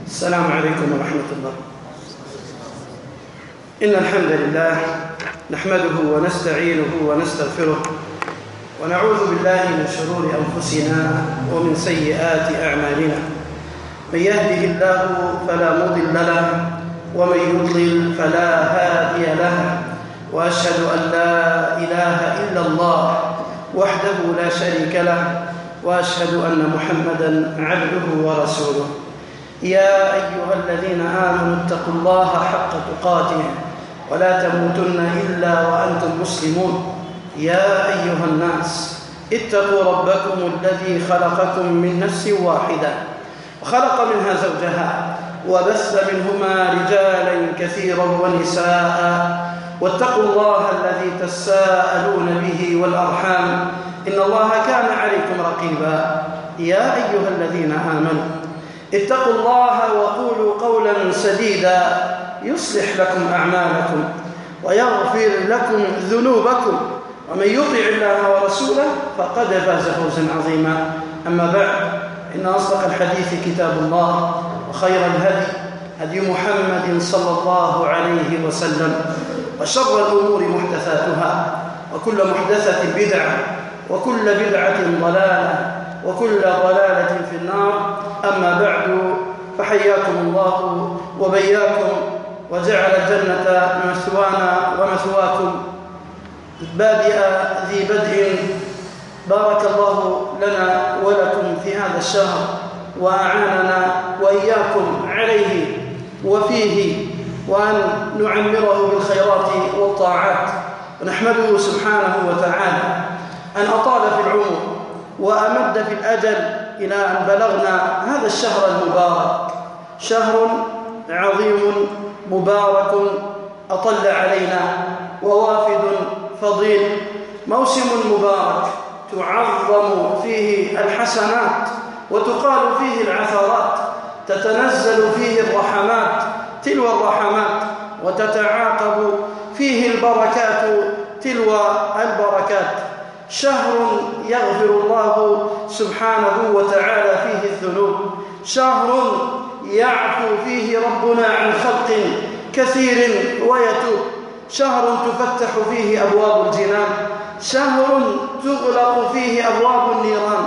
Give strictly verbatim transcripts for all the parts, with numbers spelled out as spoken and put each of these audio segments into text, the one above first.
السلام عليكم ورحمة الله. إن الحمد لله نحمده ونستعينه ونستغفره ونعوذ بالله من شرور أنفسنا ومن سيئات أعمالنا. من يهده الله فلا مضل له ومن يضلل فلا هادي له، وأشهد أن لا إله إلا الله وحده لا شريك له، وأشهد أن محمدًا عبده ورسوله. يا أيها الذين آمنوا اتقوا الله حق تقاته ولا تموتن إلا وأنتم مسلمون. يا أيها الناس اتقوا ربكم الذي خلقكم من نفس واحدة وخلق منها زوجها وبث منهما رجالا كثيرا ونساء، واتقوا الله الذي تساءلون به والأرحام إن الله كان عليكم رقيبا. يا أيها الذين آمنوا اتقوا الله وقولوا قولا سديدا يصلح لكم أعمالكم ويغفر لكم ذنوبكم، ومن يطع الله ورسوله فقد فاز فوزا عظيما. أما بعد، إن أصدق الحديث كتاب الله، وخير الهدي هدي محمد صلى الله عليه وسلم، وشر الأمور محدثاتها، وكل محدثة بدعة، وكل بدعة ضلالة، وكل ضلالة في النار. أما بعد، فحياكم الله وبياكم وجعل الجنة مثوانا ومثواكم. بادئ ذي بدء، بارك الله لنا ولكم في هذا الشهر وأعاننا وإياكم عليه وفيه، وأن نعمره بالخيرات والطاعات، ونحمده سبحانه وتعالى أن أطال في العمر وأمد في الأجل إلى أن بلغنا هذا الشهر المبارك، شهر عظيم مبارك أطل علينا ووافد فضيل، موسم مبارك تعظم فيه الحسنات وتقال فيه العثرات، تتنزل فيه الرحمات تلو الرحمات، وتتعاقب فيه البركات تلو البركات. شهر يغفر الله سبحانه وتعالى فيه الذنوب، شهر يعفو فيه ربنا عن خلق كثير ويتوب، شهر تفتح فيه أبواب الجنان، شهر تغلق فيه أبواب النيران،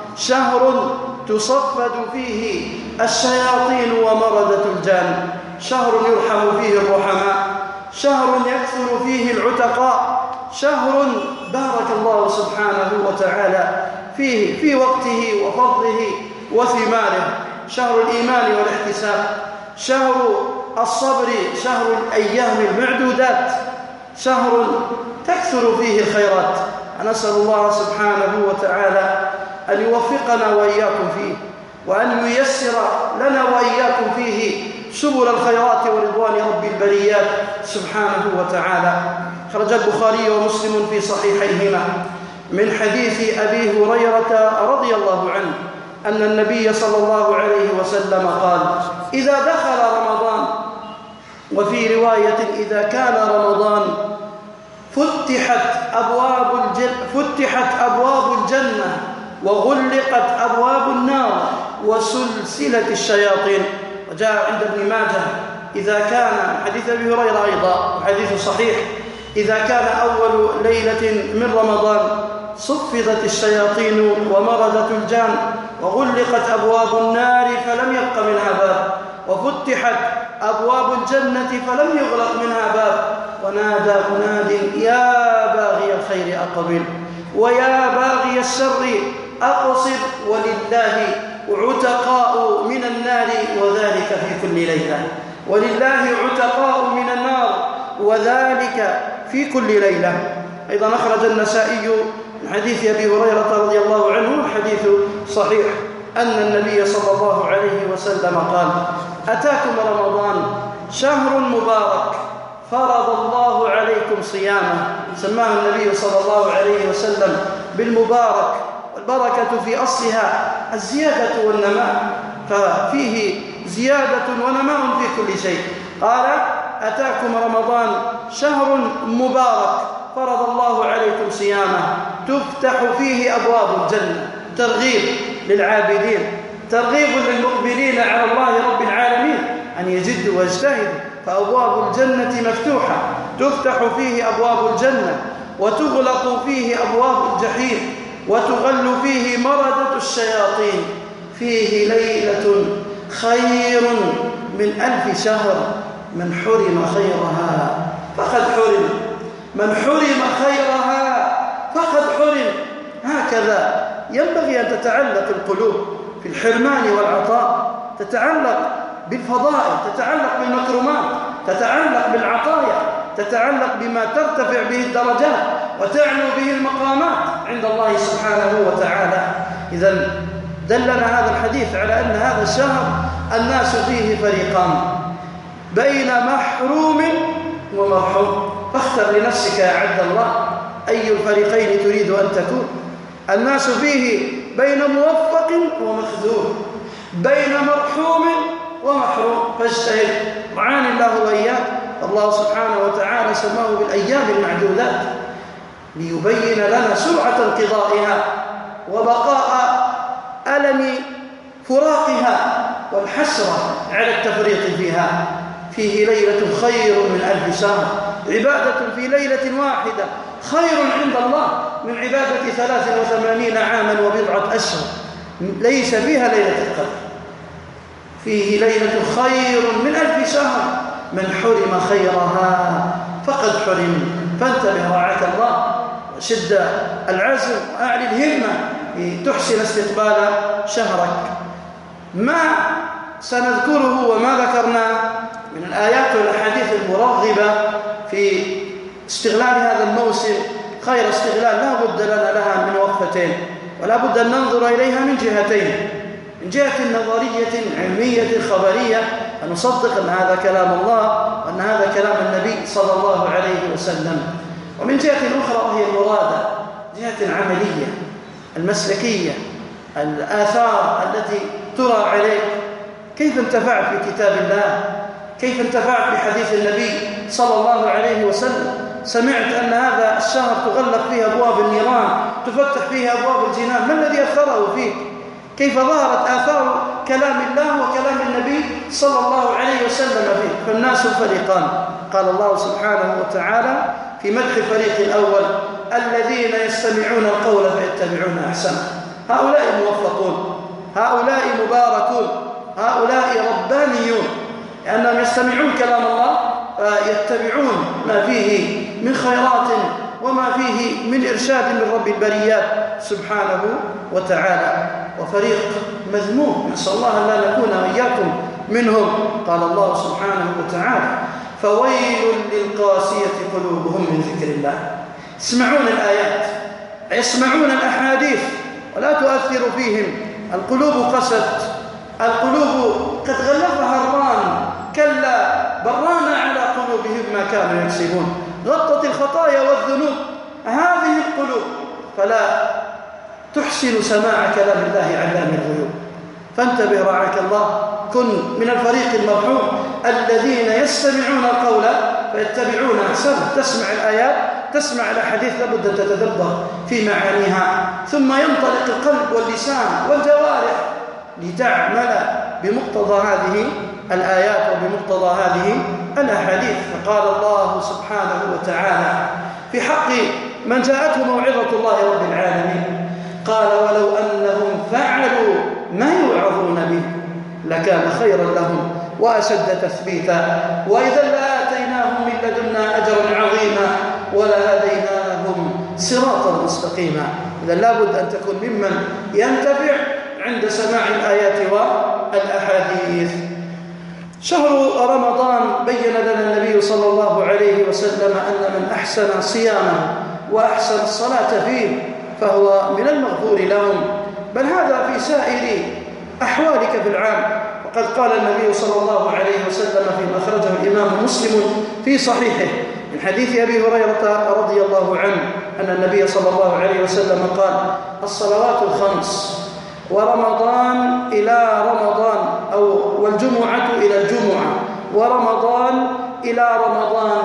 شهر تصفد فيه الشياطين ومردة الجان، شهر يرحم فيه الرحماء، شهر يكثر فيه العتقاء، شهر بارك الله سبحانه وتعالى فيه في وقته وفضله وثماره، شهر الإيمان والاحتساب، شهر الصبر، شهر الأيام المعدودات، شهر تكثر فيه الخيرات. نسأل الله سبحانه وتعالى أن يوفقنا وإياكم فيه، وأن ييسر لنا وإياكم فيه سبل الخيرات ورضوان رب البريات سبحانه وتعالى. خرج البخاري ومسلم في صحيحيهما من حديث أبي هريرة رضي الله عنه أن النبي صلى الله عليه وسلم قال: إذا دخل رمضان، وفي رواية إذا كان رمضان، فتحت أبواب الجنة فتحت أبواب الجنة وغلقت أبواب النار وسلسلة الشياطين. وجاء عند ابن ماجه إذا كان حديث أبي هريرة أيضا حديث صحيح: إذا كان أول ليلة من رمضان صفدت الشياطين ومردت الجان وغلقت أبواب النار فلم يبق منها باب، وفتحت أبواب الجنة فلم يغلق منها باب، ونادى مناد: يا باغي الخير أقبل، ويا باغي الشر أقصر، ولله عتقاء من النار وذلك في كل ليلة، ولله عتقاء من النار وذلك في كل ليلة. أيضا أخرج النسائي من حديث أبي هريرة رضي الله عنه، الحديث صحيح، أن النبي صلى الله عليه وسلم قال: أتاكم رمضان شهر مبارك فرض الله عليكم صيامه. سماه النبي صلى الله عليه وسلم بالمبارك، والبركة في أصلها الزيادة والنماء، ففيه زيادة ونماء في كل شيء. قال: أتاكم رمضان شهر مبارك فرض الله عليكم صيامه، تفتح فيه أبواب الجنة. ترغيب للعابدين، ترغيب للمقبلين على الله رب العالمين فليجدوا واجتهدوا، فأبواب الجنة مفتوحة، تفتح فيه أبواب الجنة وتغلق فيه أبواب الجحيم وتغل فيه مردة الشياطين. فيه ليلة خير من ألف شهر، من حرم خيرها فقد حرم، من حرم خيرها فقد حرم. هكذا ينبغي أن تتعلق القلوب في الحرمان والعطاء، تتعلق بالفضائل، تتعلق بالمكرمات، تتعلق بالعطايا، تتعلق بما ترتفع به الدرجات وتعلو به المقامات عند الله سبحانه وتعالى. إذن دلنا هذا الحديث على أن هذا الشهر الناس فيه فريقان، بين محروم ومرحوم، فاختر لنفسك يا عبد الله أي الفريقين تريد أن تكون. الناس فيه بين موفق ومخذول، بين مرحوم ومحروم، فاجتهد معاني الله وإياك. الله سبحانه وتعالى سماه بالأيام المعدودات ليبين لنا سرعة انقضائها وبقاء ألم فراقها والحسرة على التفريط فيها. فيه ليلة خير من ألف شهر، عبادة في ليلة واحدة خير عند الله من عبادة ثلاث وثمانين عاما وبضعة أشهر ليس فيها ليلة القدر. فيه ليلة خير من ألف شهر، من حرم خيرها فقد حرم. فانتبه رعاك الله، وشد العزم وأعلي الهمة لتحسن استقبال شهرك. ما سنذكره وما ذكرناه من الآيات والأحاديث المرغبة في استغلال هذا الموسم خير استغلال لا بد لنا لها من وقفتين، ولا بد أن ننظر إليها من جهتين: من جهة نظرية علمية خبرية، أن نصدق أن هذا كلام الله وأن هذا كلام النبي صلى الله عليه وسلم، ومن جهة أخرى وهي المرادة، جهة عملية المسلكية، الآثار التي ترى عليك. كيف انتفعت بكتاب الله؟ كيف انتفعت بحديث النبي صلى الله عليه وسلم؟ سمعت أن هذا الشهر تغلق فيه أبواب النيران، تفتح فيه أبواب الجنان، ما الذي أثره فيك؟ كيف ظهرت آثار كلام الله وكلام النبي صلى الله عليه وسلم فيه؟ فالناس فريقان. قال الله سبحانه وتعالى في مدح الفريق الأول: الذين يستمعون القول فيتبعون أحسنه. هؤلاء موفقون، هؤلاء مباركون، هؤلاء ربانيون، لأنهم يستمعون كلام الله فيتبعون ما فيه من خيرات وما فيه من إرشاد من رب البريات سبحانه وتعالى. وفريق مذموم، نسأل الله أن لا نكون وإياكم منهم. قال الله سبحانه وتعالى: فويل للقاسية قلوبهم من ذكر الله. يسمعون الآيات، يسمعون الأحاديث ولا تؤثر فيهم، القلوب قست، القلوب قد غلفها الران، كلا بران على قلوبهم ما كانوا يكسبون. غطت الخطايا والذنوب هذه القلوب، فلا تحسن سماع كلام الله علام الغيوب. فانتبه رعاك الله، كن من الفريق المرحوم الذين يستمعون القول فيتبعون أحسنه. تسمع الآيات، تسمع الأحاديث، لابد أن تتدبر في معانيها، ثم ينطلق القلب واللسان والجوارح لتعمل بمقتضى هذه الآيات وبمقتضى هذه الأحاديث. فقال الله سبحانه وتعالى في حق من جاءته موعظة الله رب العالمين: قال ولو أنهم فعلوا ما يوعظون به لكان خيرا لهم وأشد تثبيتا وإذا لآتيناهم من لدنا أجرا عظيما ولهديناهم صراطا مستقيما. إذا لابد أن تكون ممن ينتفع عند سماع الآيات والأحاديث. شهر رمضان بين لنا النبي صلى الله عليه وسلم أن من أحسن صيامه وأحسن الصلاة فيه فهو من المغفور لهم، بل هذا في سائر أحوالك في العام. وقد قال النبي صلى الله عليه وسلم فيما أخرجه الإمام مسلم في صحيحه من حديث أبي هريرة رضي الله عنه أن النبي صلى الله عليه وسلم قال: الصلوات الخمس ورمضان إلى رمضان، أو والجمعة إلى الجمعة ورمضان إلى رمضان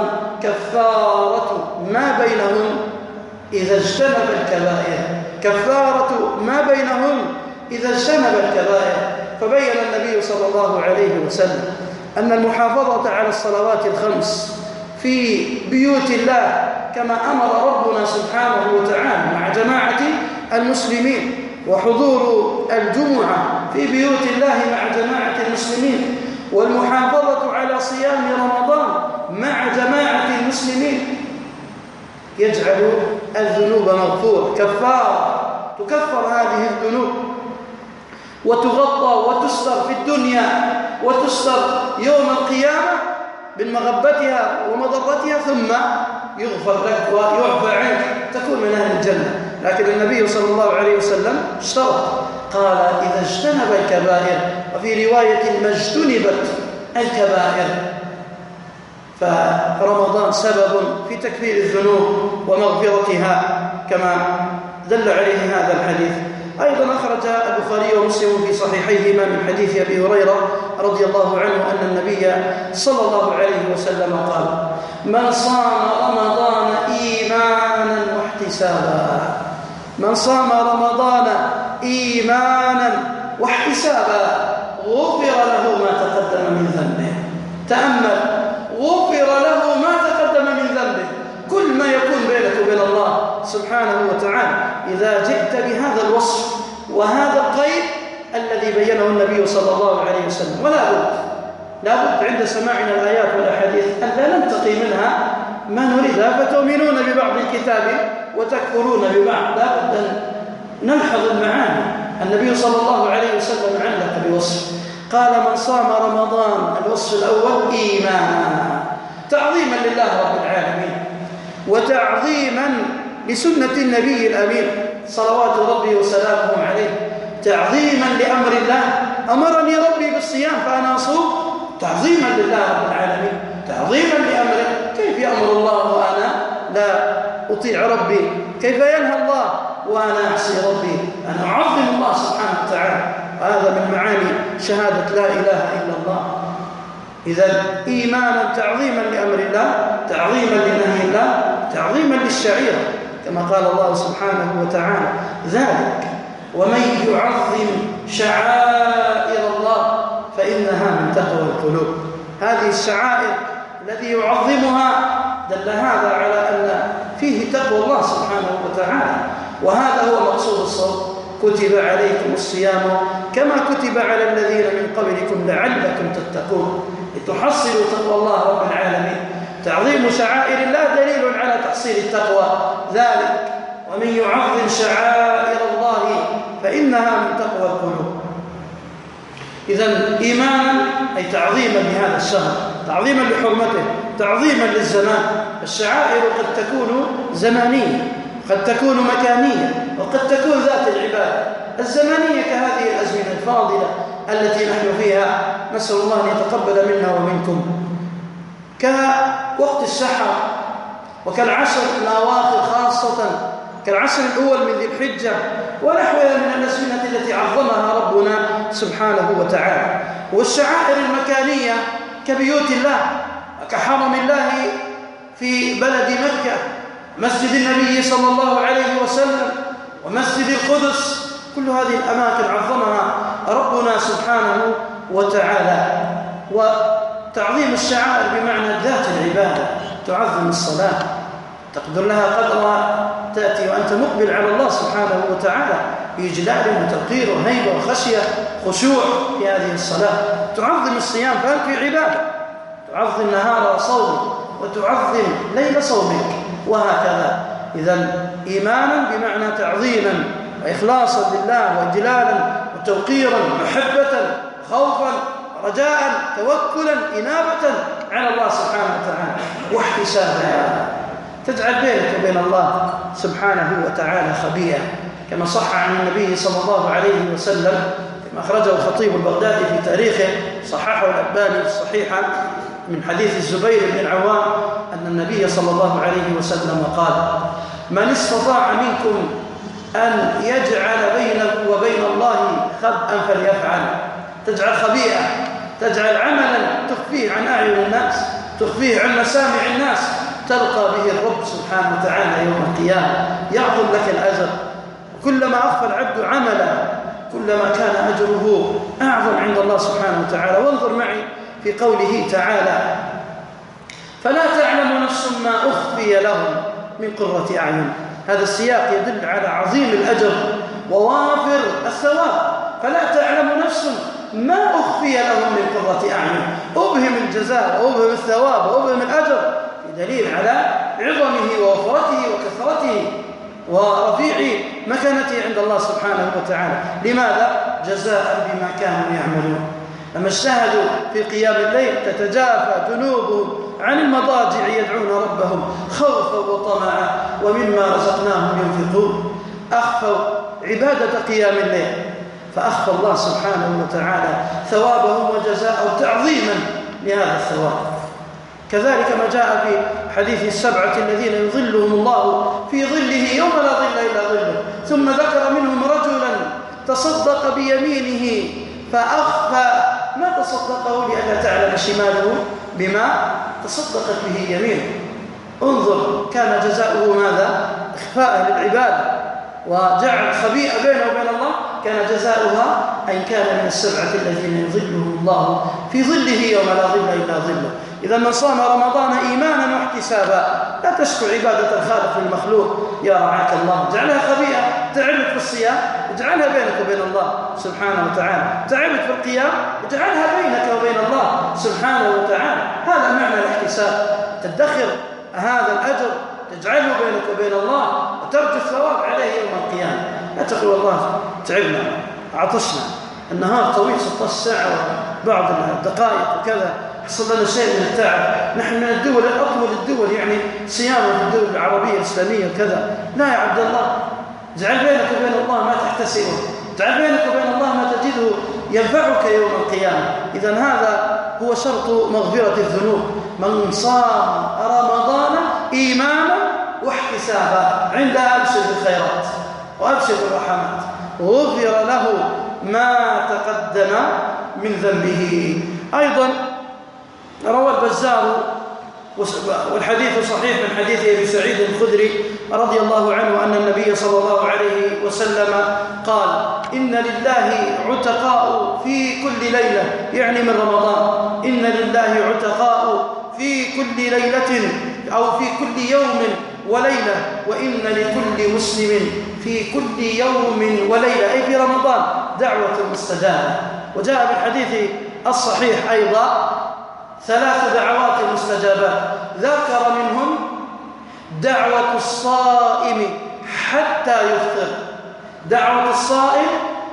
كفارة ما بينهم إذا اجتنب الكبائر، كفارة ما بينهم إذا اجتنب الكبائر. فبين النبي صلى الله عليه وسلم أن المحافظة على الصلوات الخمس في بيوت الله كما أمر ربنا سبحانه وتعالى مع جماعة المسلمين، وحضور الجمعة في بيوت الله مع جماعة المسلمين، والمحافظة على صيام رمضان مع جماعة المسلمين يجعل الذنوب مغفورة كفارة، تكفر هذه الذنوب وتغطى وتستر في الدنيا وتستر يوم القيامة من مغبتها ومضرتها، ثم يغفر لك ويعفى عنك تكون من أهل الجنة. لكن النبي صلى الله عليه وسلم اشترط، قال إذا اجتنب الكبائر، وفي رواية ما اجتنبت الكبائر. فرمضان سبب في تكفير الذنوب ومغفرتها كما دل عليه هذا الحديث. أيضا أخرج البخاري ومسلم في صحيحيهما من حديث أبي هريرة رضي الله عنه أن النبي صلى الله عليه وسلم قال: من صام رمضان إيمانا واحتسابا من صام رمضان إيمانا واحتسابا غفر له ما تقدم من ذنبه. تأمل، غفر له ما تقدم من ذنبه. كل ما يكون بينك وبين الله سبحانه وتعالى إذا جئت بهذا الوصف وهذا القيد الذي بينه النبي صلى الله عليه وسلم. ولا بد لا بد عند سماعنا الآيات والأحاديث أن لا ننتقي منها ما نريدها، فتؤمنون ببعض الكتاب وتكفرون ببعض. لا بد أن نلحظ المعاني. النبي صلى الله عليه وسلم علق بوصف، قال: من صام رمضان، الوصف الأول إيمانا، تعظيما لله رب العالمين وتعظيما لسنة النبي الأمين صلوات ربي وسلامه عليه، تعظيما لأمر الله. أمرني ربي بالصيام فأنا أصوم تعظيما لله رب العالمين، تعظيما لأمره. كيف يأمر الله وأنا لا أطيع ربي؟ كيف ينهى الله وأنا أعصي ربي؟ أنا أعظم الله سبحانه وتعالى. هذا من معاني شهادة لا إله إلا الله. إذا إيمانا تعظيما لأمر الله، تعظيما لنهي الله، تعظيما للشعيرة كما قال الله سبحانه وتعالى: ذلك ومن يعظم شعائر الله فإنها من تقوى القلوب. هذه الشعائر الذي يعظمها دل هذا على أن فيه تقوى الله سبحانه وتعالى، وهذا هو مقصود الصوم. كتب عليكم الصيام كما كتب على الذين من قبلكم لعلكم تتقون، لتحصلوا تقوى الله رب العالمين. تعظيم شعائر الله دليل على تحصيل التقوى. ذلك ومن يعظم شعائر الله فإنها من تقوى القلوب. إذن إيمانا أي تعظيما لهذا الشهر، تعظيما لحرمته، تعظيما للزمان. الشعائر قد تكون زمانية، قد تكون مكانية، وقد تكون ذات العبادة. الزمانية كهذه الأزمنة الفاضلة التي نحن فيها، نسأل الله أن يتقبل منا ومنكم، كوقت السحر وكالعشر الأواخر، خاصة كالعشر الأول من ذي الحجة ونحوها من الأزمنة التي عظمها ربنا سبحانه وتعالى. والشعائر المكانية كبيوت الله، كحرم الله في بلد مكة، مسجد النبي صلى الله عليه وسلم، ومسجد القدس. كل هذه الأماكن عظمها ربنا سبحانه وتعالى. وتعظيم الشعائر بمعنى ذات العبادة، تعظم الصلاة، تقدر لها قدرها، تأتي وأنت مقبل على الله سبحانه وتعالى بإجلال وتوقير وهيبة وخشية خشوع في هذه الصلاة. تعظم الصيام فأنت في عبادة، تعظم نهار صومك وتعظم ليل صومك وهكذا. إذن إيمانا بمعنى تعظيما وإخلاصا لله وإجلالا وتوقيرا محبة خوفا رجاء توكلا إنابة على الله سبحانه وتعالى، واحتسابا تجعل بينك وبين الله سبحانه وتعالى خبيئة، كما صح عن النبي صلى الله عليه وسلم كما أخرجه الخطيب البغدادي في تاريخه، صححه الألباني في الصحيحة من حديث الزبير بن العوام أن النبي صلى الله عليه وسلم قال: من استطاع منكم أن يجعل بينه وبين الله خبئا فليفعل. تجعل خبيئة، تجعل عملا تخفيه عن أعين الناس، تخفيه عن مسامع الناس، تلقى به الرب سبحانه وتعالى يوم القيامة، يعظم لك الأجر. كلما أخفى العبد عملا كلما كان أجره أعظم عند الله سبحانه وتعالى. وانظر معي في قوله تعالى: فلا تعلم نفس ما أخفي لهم من قرة أعين. هذا السياق يدل على عظيم الأجر ووافر الثواب. فلا تعلم نفس ما أخفي لهم من قرة أعين، أبهم الجزاء وأبهم الثواب وأبهم الأجر، دليل على عظمه ووفرته وكثرته ورفيع مكانته عند الله سبحانه وتعالى. لماذا؟ جزاء بما كانوا يعملون. لما اجتهدوا في قيام الليل تتجافى جنوبهم عن المضاجع يدعون ربهم خوفا وطمعا ومما رزقناهم ينفقون. أخفوا عبادة قيام الليل فأخفى الله سبحانه وتعالى ثوابهم وجزاءهم تعظيما لهذا الثواب. كذلك ما جاء في حديث السبعة الذين يظلهم الله في ظله يوم لا ظل إلا ظله، ثم ذكر منهم رجلا تصدق بيمينه فأخفى ما تصدقه لألا تعلم شماله بما تصدقت به يمينه. انظر، كان جزاؤه ماذا؟ إخفاء للعبادة وجعل خبيئة بينه وبين الله، كان جزاؤها أن كان من السبعة الذين يظلهم الله في ظله يوم لا ظل إلا ظله. إذا من صام رمضان إيمانا واحتسابا لا تشكو عبادة الخالق المخلوق يا رعاك الله، اجعلها خبيئة. تعبت في الصيام اجعلها بينك وبين الله سبحانه وتعالى، تعبت في القيام اجعلها بينك وبين الله سبحانه وتعالى. هذا معنى الاحتساب، تدخر هذا الأجر تجعله بينك وبين الله وترجو الثواب عليه يوم القيامة. لا تقول والله تعبنا عطشنا النهار طويل ستة عشر ساعة وبعض الدقائق وكذا حصل لنا شيء من التعب، نحن من الدول الأطول الدول يعني صيام في الدول العربية الإسلامية وكذا. لا يا عبد الله، اجعل بينك وبين الله ما تحتسبه، اجعل بينك وبين الله ما تجده ينفعك يوم القيامة. إذن هذا هو شرط مغفرة الذنوب. من صام رمضان إيمانا واحتسابا عندها أبشر بالخيرات وأبشر بالرحمات، غفر له ما تقدم من ذنبه. أيضا روى البزار والحديث صحيح من حديث أبي سعيد الخدري رضي الله عنه أن النبي صلى الله عليه وسلم قال: إن لله عتقاء في كل ليلة، يعني من رمضان، إن لله عتقاء في كل ليلة أو في كل يوم وليلة، وإن لكل مسلم في كل يوم وليلة أي في رمضان دعوة مستجابة. وجاء بالحديث الصحيح أيضا ثلاث دعوات مستجابات، ذكر منهم دعوة الصائم حتى يفطر، دعوة الصائم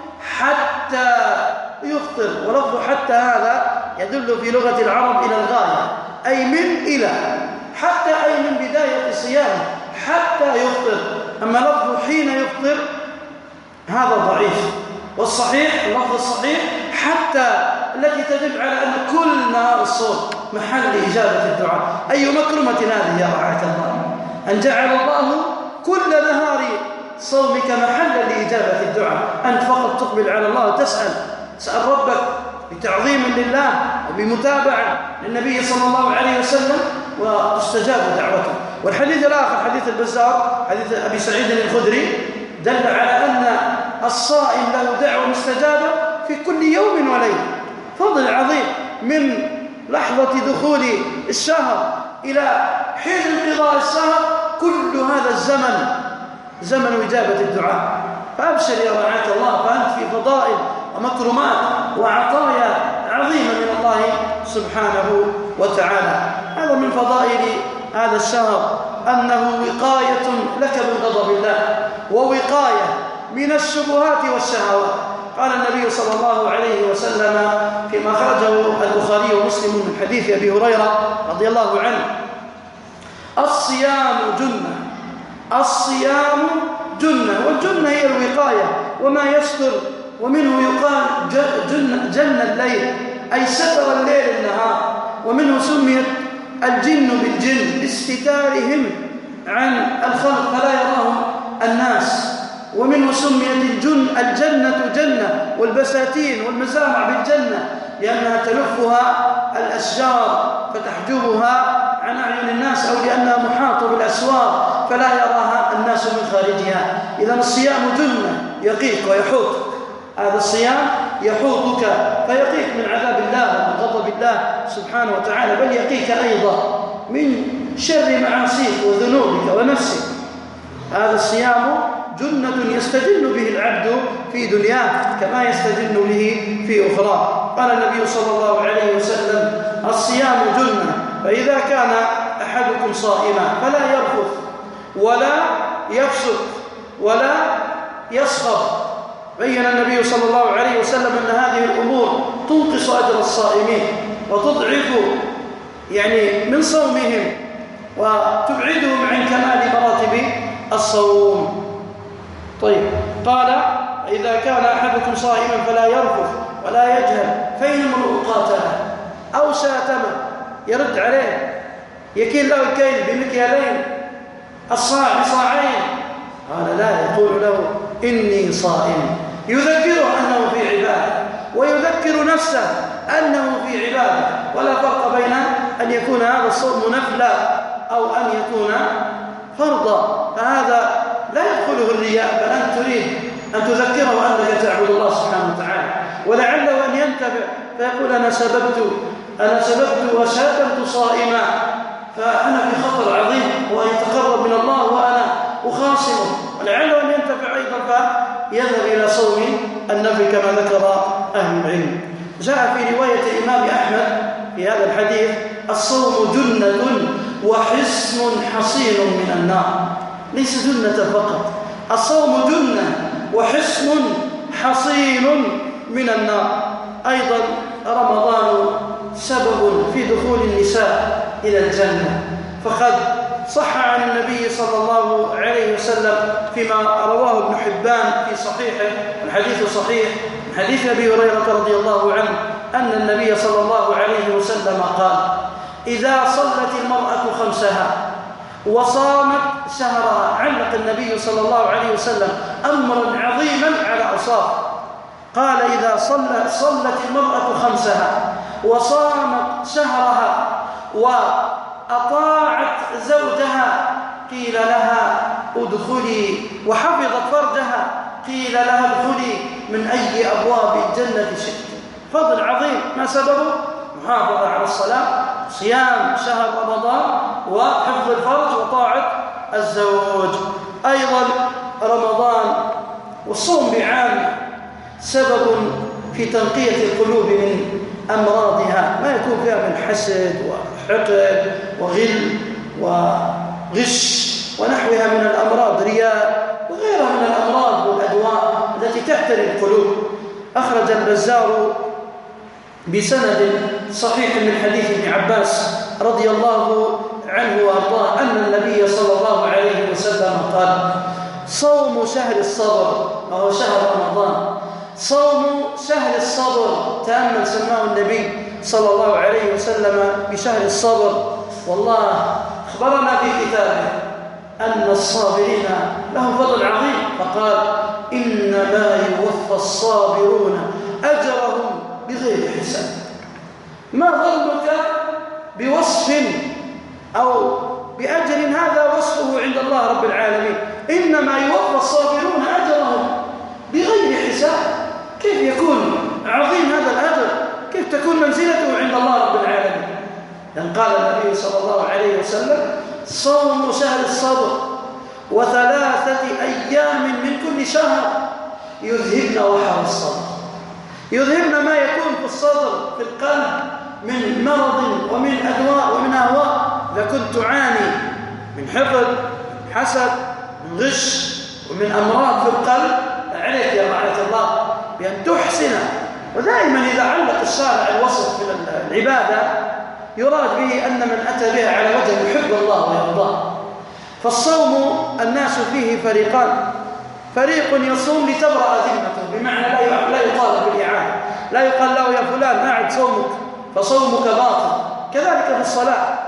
حتى يفطر. ولفظ حتى هذا يدل في لغة العرب إلى الغاية، أي من إلى، حتى أي من بداية الصيام حتى يفطر. أما لفظ حين يفطر هذا ضعيف، والصحيح اللفظ الصحيح حتى التي تدل على أن كل نهار الصوم محل إجابة الدعاء. أي مكرمة هذه يا رعاك الله، أن جعل الله كل نهار صومك محلا لإجابة الدعاء. أنت فقط تقبل على الله وتسأل، تسأل ربك بتعظيم لله وبمتابعة للنبي صلى الله عليه وسلم وتستجاب دعوته. والحديث الآخر حديث البزار حديث أبي سعيد الخدري دل على أن الصائم له دعوة مستجابة في كل يوم وليلة. فضل عظيم من لحظة دخول الشهر إلى حين انقضاء الشهر، كل هذا الزمن زمن إجابة الدعاء. فأبشر يا رعاك الله، فأنت في فضائل ومكرمات وعطايا عظيمة من الله سبحانه وتعالى. هذا من فضائل هذا الشهر أنه وقاية لك من غضب الله ووقاية من الشبهات والشهوات. قال النبي صلى الله عليه وسلم فيما خرجه البخاري ومسلم من حديث أبي هريرة رضي الله عنه: الصيام جنة، الصيام جنة. والجنة هي الوقاية وما يستر، ومنه يقال جنة, جنة الليل أي ستر الليل النهار، ومنه سميت الجن بالجن لاستتارهم عن الخلق فلا يراهم الناس، ومنه سميت الجن الجنة جنة والبساتين والمزارع بالجنة لأنها تلفها الأشجار فتحجبها عن أعين الناس، أو لأنها محاطة بالأسوار فلا يراها الناس من خارجها. إذا الصيام جنة يقيك ويحوطك، هذا الصيام يحوطك فيقيك من عذاب الله ومن غضب الله سبحانه وتعالى، بل يقيك أيضا من شر معاصيك وذنوبك ونفسك. هذا الصيام جنة يستجن به العبد في دنياه كما يستجن به في أخرى. قال النبي صلى الله عليه وسلم: الصيام جنة، فإذا كان أحدكم صائما فلا يرفث ولا يفسق ولا يسخط. بين النبي صلى الله عليه وسلم أن هذه الأمور تنقص أجر الصائمين وتضعف يعني من صومهم وتبعدهم عن كمال مراتب الصوم. طيب، قال: إذا كان أحدكم صائما فلا يرفث ولا يجهل، فإن امرؤ قاتل أو شاتم يرد عليه، يكيل له الكيل بمكيالين، الصاع بصاعين، قال: لا، يقول له: إني صائم، يذكره أنه في عبادة ويذكر نفسه أنه في عبادة. ولا فرق بين أن يكون هذا الصوم نفلا أو أن يكون فرضا، فهذا لا يدخله الرياء، بل أنت تريد أن تذكره أنك تعبد الله سبحانه وتعالى، ولعله أن ينتفع فيقول: أنا سببت أنا سببت وشاتمت صائما، فأنا في خطر عظيم ويتقرب من الله وأنا أخاصمه، ولعله أن ينتفع أيضا فيذهب إلى صوم النفل كما ذكر أهل العلم. جاء في رواية الإمام أحمد في هذا الحديث: الصوم جنة وحصن حصين من النار. ليس جنة فقط، الصوم جنة وحصن حصين من النار. أيضا رمضان سبب في دخول النساء إلى الجنة، فقد صح عن النبي صلى الله عليه وسلم فيما رواه ابن حبان في صحيحه، الحديث صحيح من حديث أبي هريرة رضي الله عنه أن النبي صلى الله عليه وسلم قال: إذا صلت المرأة خمسها وصامت شهرها. علق النبي صلى الله عليه وسلم أمرا عظيما على أوصاف، قال: إذا صلت, صلت المرأة خمسها وصامت شهرها وأطاعت زوجها قيل لها ادخلي، وحفظت فرجها قيل لها ادخلي من أي أبواب الجنة شئت. فضل عظيم، ما سببه؟ محافظة على الصلاة، صيام شهر رمضان، وحفظ الفرج وطاعة الزوج. أيضا رمضان والصوم بعام سبب في تنقية القلوب من أمراضها، ما يكون فيها من حسد وحقد وغل وغش ونحوها من الأمراض، رياء وغيرها من الأمراض والأدواء التي تحترق القلوب. أخرج البزار بسند صحيح من حديث ابن عباس رضي الله عنه وارضاه أن النبي صلى الله عليه وسلم قال: صوم شهر الصبر، وهو شهر رمضان، صوم شهر الصبر. تأمل سماه النبي صلى الله عليه وسلم بشهر الصبر، والله أخبرنا في كتابه أن الصابرين لهم فضل عظيم، فقال: إنما يوفى الصابرون أجرهم بغير حساب. ما ظنك بوصف أو بأجر هذا وصفه عند الله رب العالمين؟ إنما يوفى الصابرون أجرهم بغير حساب. كيف يكون عظيم هذا الأجر؟ كيف تكون منزلته عند الله رب العالمين؟ لأن قال النبي صلى الله عليه وسلم: صوم شهر الصبر وثلاثة أيام من كل شهر يذهبن وحر الصبر، يذهبن ما يكون في الصدر في القلب من مرض ومن أدواء ومن أهواء. إذا كنت تعاني من حقد، حسد، من غش ومن أمراض في القلب، عليك يا رعاية الله بأن تحسن. ودائما إذا علق الشارع الوصف من العبادة يراد به أن من أتى بها على وجه يحب الله ويرضاه. فالصوم الناس فيه فريقان: فريق يصوم لتبرأ ذمته، بمعنى لا لا يطالب بالإعانة، لا يقال له يا فلان أعد صومك فصومك باطل. كذلك في الصلاة،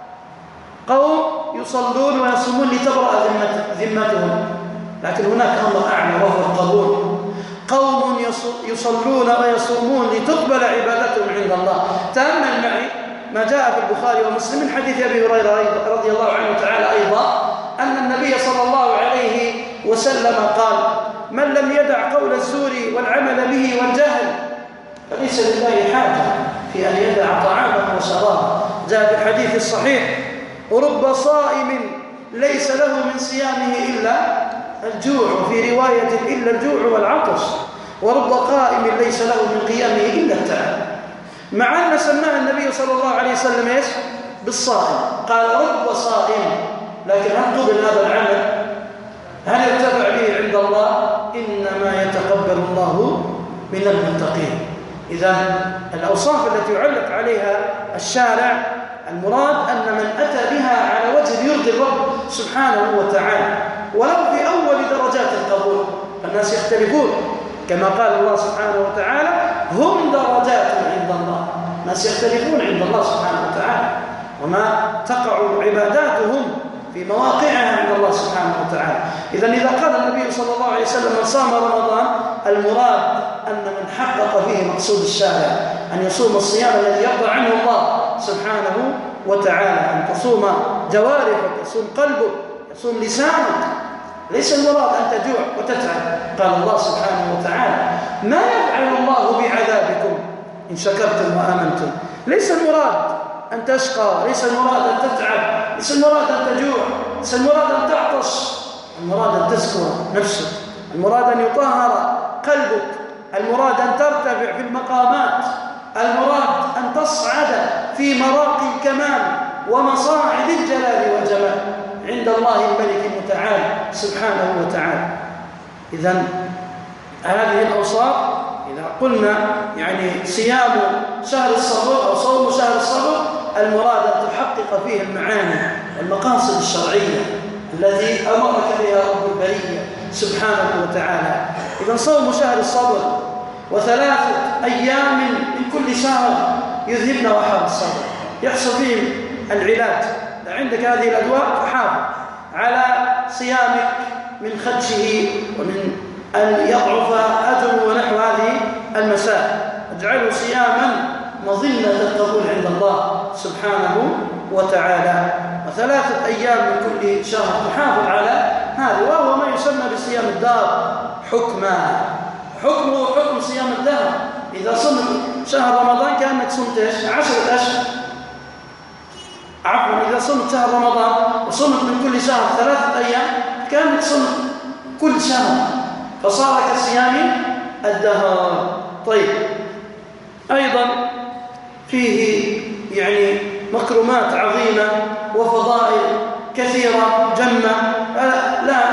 قوم يصلون ويصومون لتبرأ ذمتهم، لكن هناك أمر أعلى وهو القبول. قوم يصلون ويصومون لتقبل عبادتهم عند الله. تأمل معي ما جاء في البخاري ومسلم من حديث أبي هريرة رضي الله عنه تعالى أيضا أن النبي صلى الله عليه وسلم قال: من لم يدع قول الزور والعمل به والجهل فليس لله حاجة في أن يدع طعامه وشرابه. جاء في الحديث الصحيح: ورب صائم ليس له من صيامه إلا الجوع، وفي رواية إلا الجوع والعطش، ورب قائم ليس له من قيامه إلا التعب. مع أن سماه النبي صلى الله عليه وسلم إيش؟ بالصائم، قال رب صائم، لكن هل قبل هذا العمل؟ هل يرتفع به عند الله؟ إنما يتقبل الله من المتقين. إذا الأوصاف التي يعلق عليها الشارع المراد أن من أتى بها على وجه يرضي الرب سبحانه وتعالى، ولو في أول درجات القبول. الناس يختلفون، كما قال الله سبحانه وتعالى: هم درجات عند الله. الناس يختلفون عند الله سبحانه وتعالى، وما تقع عباداتهم في مواقعها عند الله سبحانه وتعالى. إذا إذا قال النبي صلى الله عليه وسلم: من صام رمضان، المراد أن من حقق فيه مقصود الشارع، أن يصوم الصيام الذي يرضى عنه الله سبحانه وتعالى، أن تصوم جوارحك، يصوم قلبك، يصوم لسانك. ليس المراد أن تجوع وتتعب. قال الله سبحانه وتعالى: ما يفعل الله بعذابكم إن شكرتم وآمنتم. ليس المراد أن تشقى، ليس المراد أن تتعب، ليس المراد أن تجوع، ليس المراد أن تعطش. المراد أن تزكو نفسك، المراد أن يطهر قلبك، المراد أن ترتفع في المقامات، المراد أن تصعد في مراقي الكمال ومصاعد الجلال والجمال عند الله الملك المتعال سبحانه وتعالى. إذن هذه الأوصاف إذا قلنا يعني صيام شهر الصبر أو صوم شهر الصبر، المراد أن تحقق فيه المعاني والمقاصد الشرعية التي أمرك بها رب البرية سبحانه وتعالى. إذن صوم شهر الصبر وثلاثة أيام من كل شهر يذهبن وحر الصبر، يحصل فيهم العلاج. عندك هذه الأدواء فحافظ على صيامك من خدشه ومن أن يضعف أجره ونحو هذه المسائل. اجعله صياما مظنة القبول عند الله سبحانه وتعالى. وثلاثة أيام من كل شهر تحافظ على هذا، وهو ما يسمى بصيام الدار حكما. حكمه حكم صيام الدهر. إذا صمت شهر رمضان كأنك صمت عشرة أشهر. عفوا، إذا صمت شهر رمضان وصمت من كل شهر ثلاثة أيام كأنك صمت كل شهر، فصار كصيام الدهر. طيب، أيضا فيه يعني مكرمات عظيمة وفضائل كثيرة جمة. لا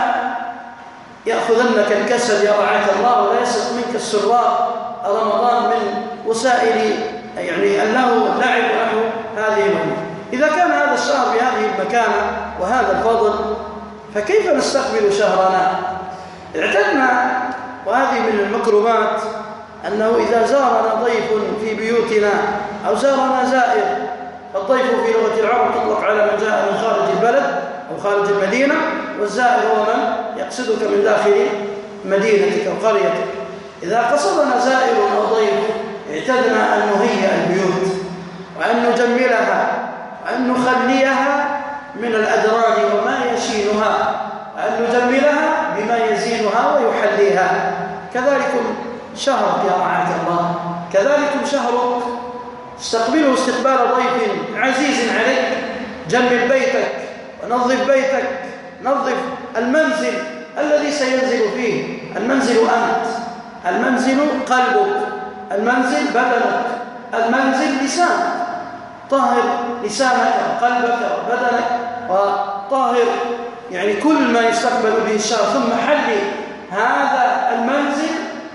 يأخذنك الكسل يا رعاك الله، ولا يسق منك السراء رمضان من وسائل يعني اللهو لعب ونحو هذه الأمور. إذا كان هذا الشهر بهذه المكانة وهذا الفضل، فكيف نستقبل شهرنا؟ اعتدنا، وهذه من المكرمات، أنه إذا زارنا ضيف في بيوتنا أو زارنا زائر، فالضيف في لغة العرب تطلق على من جاء من خارج البلد أو خارج المدينة، والزائر هو من يقصدك من داخل مدينتك أو قريتك. إذا قصدنا زائر أو ضيف، اعتدنا أن نهيئ البيوت وأن نجملها وأن نخليها من الأدراج وما يشينها، وأن نجملها بما يزينها ويحليها. كذلكم شهرك يا رعاك الله، كذلكم شهرك استقبله استقبال ضيف عزيز عليك. جمل بيتك ونظف بيتك، نظف المنزل الذي سينزل فيه. المنزل أنت، المنزل قلبك، المنزل بدنك، المنزل لسانك. طهر لسانك وقلبك وبدنك، وطهر يعني كل ما يستقبل به الشهر، ثم حلي هذا المنزل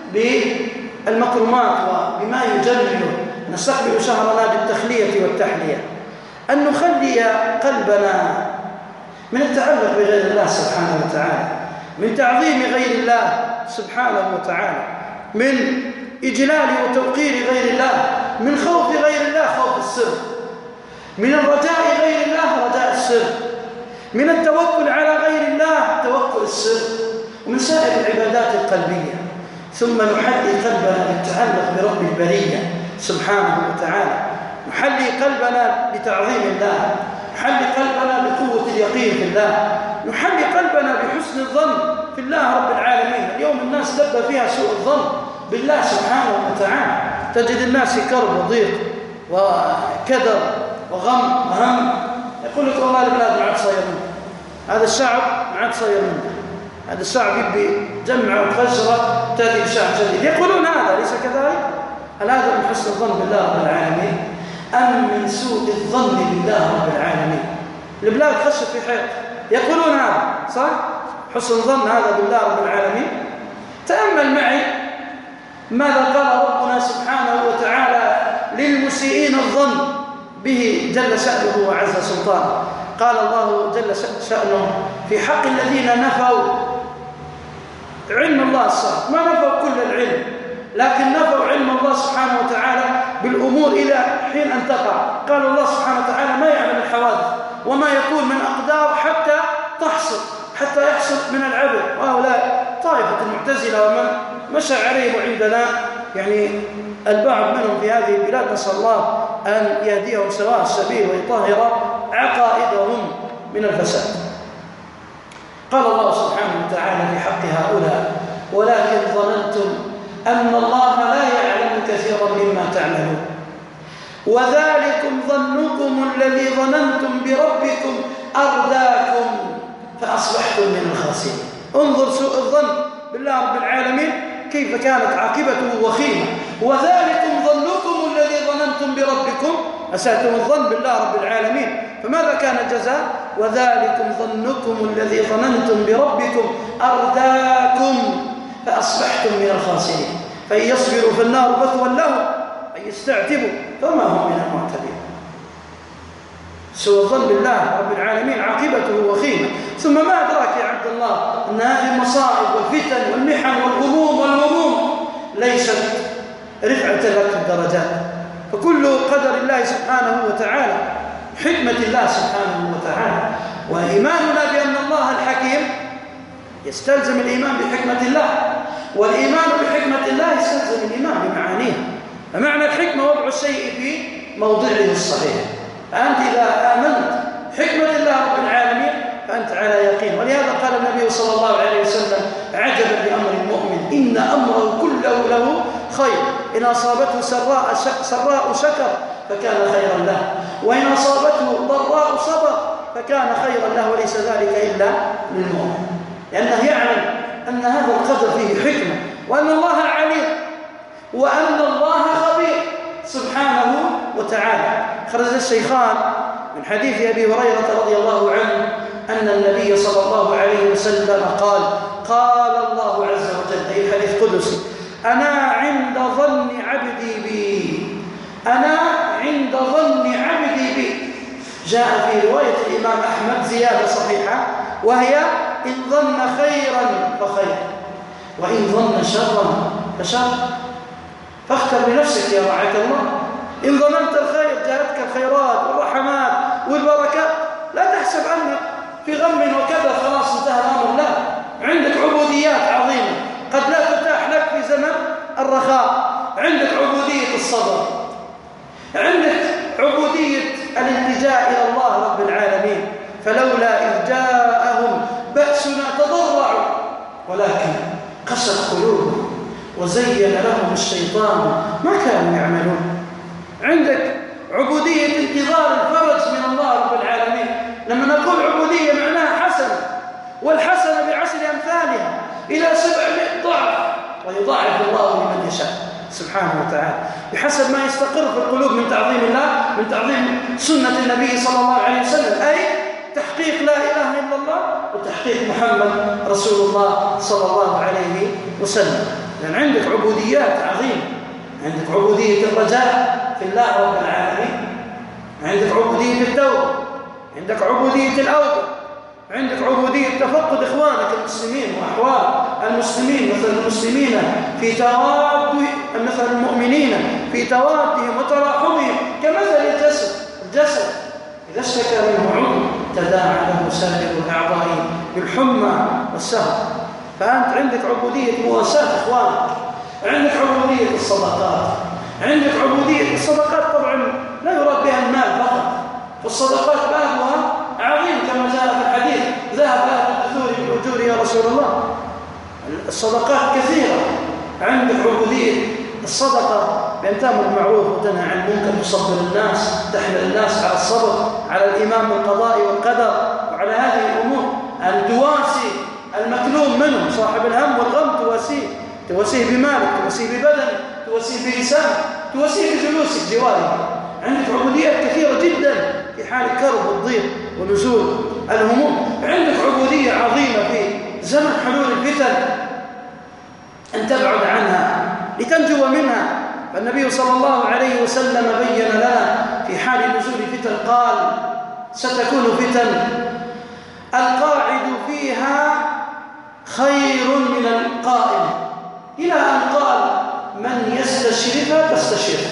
بالمكرمات وبما يجمله. نستقبل شهرنا بالتخلية والتحلية، أن نخلي قلبنا من التعلق بغير الله سبحانه وتعالى، من تعظيم غير الله سبحانه وتعالى، من إجلال وتوقير غير الله، من خوف غير الله خوف السر، من الرجاء غير الله رجاء السر، من التوكل على غير الله توكل السر، ومن سائر العبادات القلبية. ثم نحلي قلبنا بالتعلق برب البرية سبحانه وتعالى، نحلي قلبنا بتعظيم الله، نحلي قلبنا بقوة اليقين في الله، نحلي قلبنا بحسن الظن في الله رب العالمين. اليوم الناس دب فيها سوء الظن بالله سبحانه وتعالى، تجد الناس في كرب وضيق وكدر وغم وهم، يقول لك والله البلاد ما عاد صاير منه، هذا الشعب ما عاد صاير منه، هذا الشعب يبي جمع وفجرة تأتي بشعب جديد. يقولون هذا، ليس كذلك؟ هل هذا من حسن الظن بالله رب العالمين أم من سوء الظن بالله رب العالمين؟ البلاد خشت في حيط، يقولون هذا صح؟ حسن ظن هذا بالله رب العالمين. تأمل معي ماذا قال ربنا سبحانه وتعالى للمسيئين الظن به جل شأنه وعز سلطانه. قال الله جل شأنه في حق الذين نفوا علم الله الصالح، ما نفوا كل العلم، لكن نفوا علم الله سبحانه وتعالى بالأمور إلى حين أن تقع. قال الله سبحانه وتعالى ما يعلم الحوادث وما يكون من أقدار حتى تحصل، حتى يحصل من العبد. وهؤلاء طائفة المعتزلة ومن مشى عليهم عندنا يعني البعض منهم في هذه البلاد، نسأل الله أن يهديهم سواء السبيل ويطهر عقائدهم من الفساد. قال الله سبحانه وتعالى في حق هؤلاء ولكن ظننتم أن الله لا يعلم كثيرا مما تعملون وذلكم ظنكم الذي ظننتم بربكم أرداكم فأصبحتم من الخاسرين. انظر سوء الظن بالله رب العالمين كيف كانت عاقبته وخيمة. وذلكم ظنكم الذي ظننتم بربكم، أسأتم الظن بالله رب العالمين، فماذا كان الجزاء؟ وذلكم ظنكم الذي ظننتم بربكم أرداكم فأصبحتم من الخاسرين. فإن يصبروا فالنار مثوى لهم، أن يستعتبوا فما هم من المعتبين. سوء الظن بالله رب العالمين عاقبته وخيمة. ثم ما أدراك يا عبد الله أن هذه المصائب والفتن والمحن والغموم والهموم ليست رفعة لك الدرجات، فكل قدر الله سبحانه وتعالى، حكمة الله سبحانه وتعالى. وإيماننا بأن الله الحكيم يستلزم الإيمان بحكمة الله، والإيمان بحكمة الله يستلزم الإيمان بمعانيه. فمعنى الحكمة وضع الشيء في موضعه الصحيح. فأنت إذا آمنت حكمة الله رب العالمين فأنت على يقين. ولهذا قال النبي صلى الله عليه وسلم عجبا لأمر المؤمن إن أمره كله له خير، إن أصابته سراء سراء شكر فكان خيرا له، وإن أصابته ضراء صبر فكان خيرا له، وليس ذلك إلا للمؤمن، لأنه يعلم أن هذا القدر فيه حكمة، وأن الله عليم، وأن الله خبير سبحانه وتعالى. خرج الشيخان من حديث أبي هريرة رضي الله عنه أن النبي صلى الله عليه وسلم قال قال الله عز وجل، أي حديث قدسي: أنا عند ظن عبدي بي، أنا عند ظن عبدي بي. جاء في رواية الإمام أحمد زيادة صحيحة وهي: إن ظن خيرا فخير، وإن ظن شرا فشر. فاختر بنفسك يا رعاك الله. إن ظننت الخير جاءتك الخيرات والرحمات والبركات، لا تحسب أنك في غم وكذا خلاص انتهى الأمر، لا، عندك عبوديات عظيمة قد لا تتاح لك في زمن الرخاء. عندك عبودية الصبر، عندك عبودية الالتجاء إلى الله رب العالمين. فلولا إذ جاءهم بأسنا تضرعوا ولكن قست قلوبهم وزين لهم الشيطان ما كانوا يعملون. عندك عبودية انتظار الفرج من الله رب العالمين. لما نقول عبودية معناها حسنة، والحسنة بعشر أمثالها إلى سبعمائة ضعف، ويضاعف الله لمن يشاء سبحانه وتعالى بحسب ما يستقر في القلوب من تعظيم الله، من تعظيم سنة النبي صلى الله عليه وسلم، أي تحقيق لا إله إلا الله وتحقيق محمد رسول الله صلى الله عليه وسلم. لأن عندك عبوديات عظيمة، عندك عبودية الرجاء في الله رب العالمين، عندك عبودية التوبة، عندك عبودية الأوبة، عندك عبودية تفقد إخوانك المسلمين وأحوال المسلمين، مثل المسلمين في تواد، مثل المؤمنين في توادهم وتراحمهم كمثل الجسد. الجسد إذا اشتكى منه عضو تداعى له سائر الأعضاء بالحمى والسهر. فأنت عندك عبودية مواساة إخوانك، عندك عبودية الصدقات، عندك عبودية الصدقات. طبعا لا يراد بها المال فقط، والصدقات بابها عظيم كما جاء في الحديث: ذهب أهل الدثور بالأجور يا رسول الله. الصدقات كثيرة. عندك عبودية الصدقة بأن تأمر بالمعروف وتنهى عن المنكر، تصبر الناس، تحمل الناس على الصبر، على الإيمان بالقضاء والقدر، وعلى هذه الأمور، أن تواسي المكلوم منهم صاحب الهم والغم، تواسيه تواسيه بمالك، تواسيه ببدنك، تواسيه بلسانك، تواسيه بجلوسك جواره. عندك عبوديات كثيرة جدا في حال الكرب والضيق ونزول الهموم. عندك عبودية عظيمة في زمن حلول الفتن أن تبعد عنها لتنجو منها. فالنبي صلى الله عليه وسلم بين لنا في حال نزول الفتن قال: ستكون فتن القاعد فيها خير من القائم، إلى أن قال: من يستشرفها تستشرف.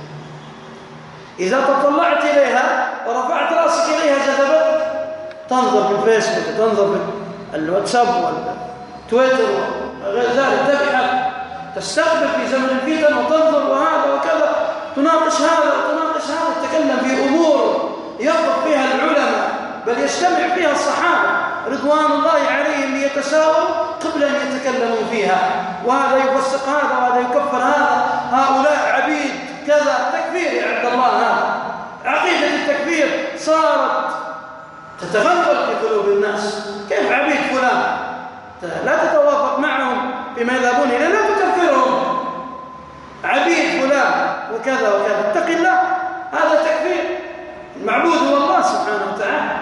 إذا تطلعت إليها ورفعت رأسك إليها جذبتك، تنظر في الفيسبوك، تنظر في الواتساب والتويتر وغير ذلك، تبحث، تستقبل في زمن الفتن وتنظر وهذا وكذا، تناقش هذا وتناقش هذا، تتكلم في أمور يخطب فيها العلماء بل يجتمع فيها الصحابة رضوان الله عليهم ليتساءلوا قبل أن يتكلموا فيها، وهذا يفسق هذا وهذا يكفر هذا، هؤلاء عبيد كذا، تكفير يا عبد الله. هذا عقيدة التكفير صارت تتغلغل في قلوب الناس. كيف عبيد فلان؟ لا تتوافق معهم فيما يذهبون إليه، لا تكفرهم. عبيد فلان وكذا وكذا، اتق الله، هذا تكفير. المعبود هو الله سبحانه وتعالى.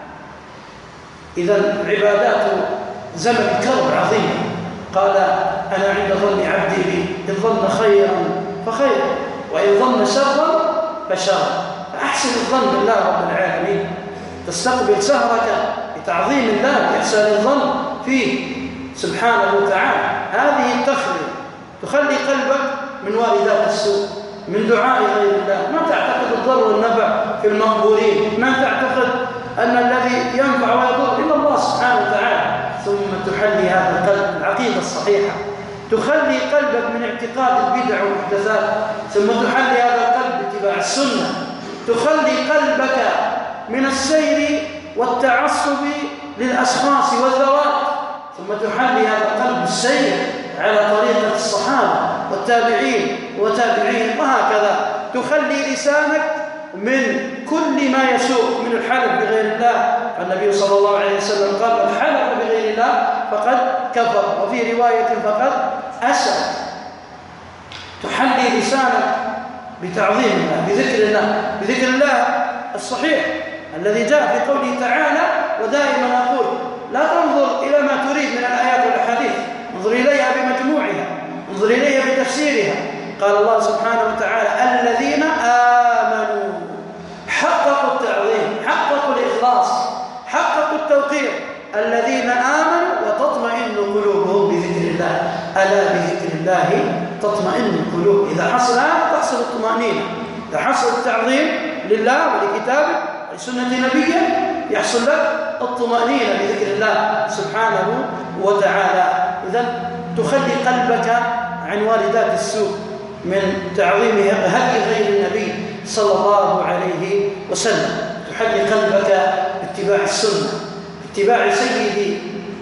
إذا عبادات زمن كرب عظيم. قال: أنا عند ظن عبدي بي، إن ظن خيرا فخير، وإن ظن شرا فشر. فأحسن الظن بالله رب العالمين، تستقبل سهرك بتعظيم الله، بإحسان الظن فيه سبحانه وتعالى. هذه التخلي تخلي قلبك من واردات السوء، من دعاء غير الله. ما تعتقد الضر والنفع في المقبورين، ما تعتقد أن الذي ينفع ويضر إلا الله سبحانه وتعالى. ثم تحلي هذا القلب العقيدة الصحيحة، تخلي قلبك من اعتقاد البدع والمحدثات، ثم تحلي هذا القلب باتباع السنة، تخلي قلبك من السير والتعصب للأشخاص والذوات، ثم تحلي هذا القلب السير على طريقة الصحابة والتابعين وتابعين، وهكذا. تخلي لسانك من كل ما يسوء، من الحلف بغير الله. النبي صلى الله عليه وسلم قال: من حلف بغير الله فقد كفر، وفي رواية فقد أشرك. تحلي لسانك بتعظيم الله، بذكر الله، بذكر الله الصحيح الذي جاء في قوله تعالى. ودائما أقول: لا تنظر إلى ما تريد من الآيات والأحاديث، انظر إليها بمجموعها، انظر إليها بتفسيرها. قال الله سبحانه وتعالى: الذين آمنوا حققوا التعظيم، حققوا الإخلاص، حققوا التوقير. الذين آمنوا وتطمئن قلوبهم بذكر الله، ألا بذكر الله تطمئن القلوب. إذا حصل هذا تحصل الطمأنينة، إذا حصل التعظيم لله ولكتابه ولسنة نبيه، يحصل لك الطمأنينة بذكر الله سبحانه وتعالى. إذن تخلي قلبك عن واردات السوء من تعظيم هدي غير النبي صلى الله عليه وسلم. تحلي قلبك باتباع السنة، باتباع سيد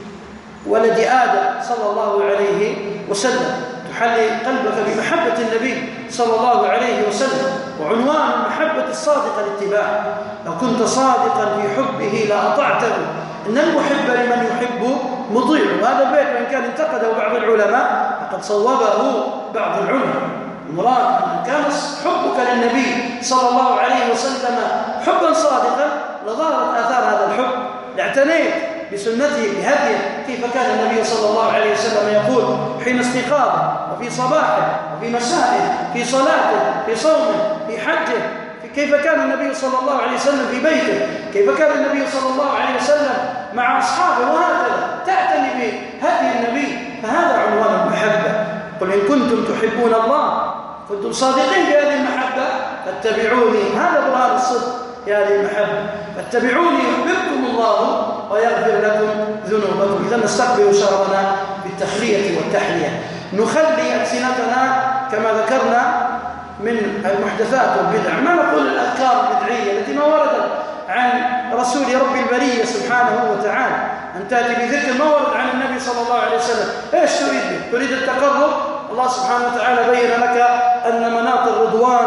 ولد آدم صلى الله عليه وسلم. تحلي قلبك بمحبة النبي صلى الله عليه وسلم. وعنوان المحبة الصادقة الاتباع. لو كنت صادقا في حبه لأطعته، إن المحب لمن يحب مطيع. وهذا البيت وإن كان انتقده بعض العلماء فقد صوبه بعض العلماء. المراد أن كان حبك للنبي صلى الله عليه وسلم حبا صادقا لظهرت آثار هذا الحب، لاعتنيت بسنته بهديه. كيف كان النبي صلى الله عليه وسلم يقول حين استيقاظه وفي صباحه وفي مسائه، في صلاته، في صومه، في حجه. كيف كان النبي صلى الله عليه وسلم في بيته، كيف كان النبي صلى الله عليه وسلم مع أصحابه، وهكذا تعتني بهدي النبي. فهذا عنوان المحبة. قل إن كنتم تحبون الله، كنتم صادقين بهذه المحبة فاتبعوني. هذا برهان الصدق في هذه المحبة. فاتبعوني يحببكم الله ويغفر لكم ذنوبكم. إذا نستقبل شهرنا بالتخلية والتحلية. نخلي ألسنتنا كما ذكرنا من المحدثات والبدع. ما نقول الأذكار البدعية التي ما وردت عن رسول رب البرية سبحانه وتعالى، أن تأتي بذكر ما ورد عن النبي صلى الله عليه وسلم. إيش تريد به؟ تريد التقرب؟ الله سبحانه وتعالى بين لك أن مناط الرضوان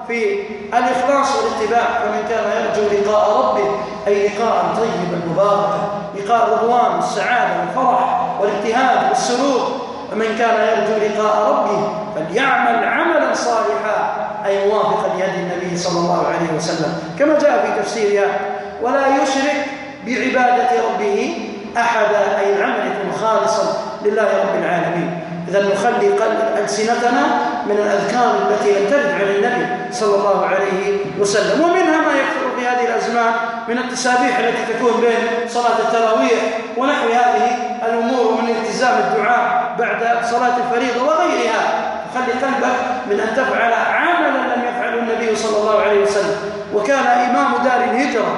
في الإخلاص والاتباع. فمن كان يرجو لقاء ربه أي لقاء طيبا مباركا، لقاء الرضوان والسعادة والفرح والابتهاج والسرور. ومن كان يرجو لقاء ربه فليعمل عملا صالحا أي موافقا لهدي النبي صلى الله عليه وسلم، كما جاء في تفسيرها: ولا يشرك بعبادة ربه أحدا، أي العمل يكون خالصا لله رب العالمين. إذا نخلي ألسنتنا من الأذكار التي لم ترد عن النبي صلى الله عليه وسلم. ومنها ما يكثر في هذه الأزمان من التسابيح التي تكون بين صلاة التراويح ونحو هذه الأمور، ومن التزام الدعاء بعد صلاة الفريضة وغيرها. خلي قلبك من أن تفعل عملا لم يفعله النبي صلى الله عليه وسلم. وكان إمام دار الهجرة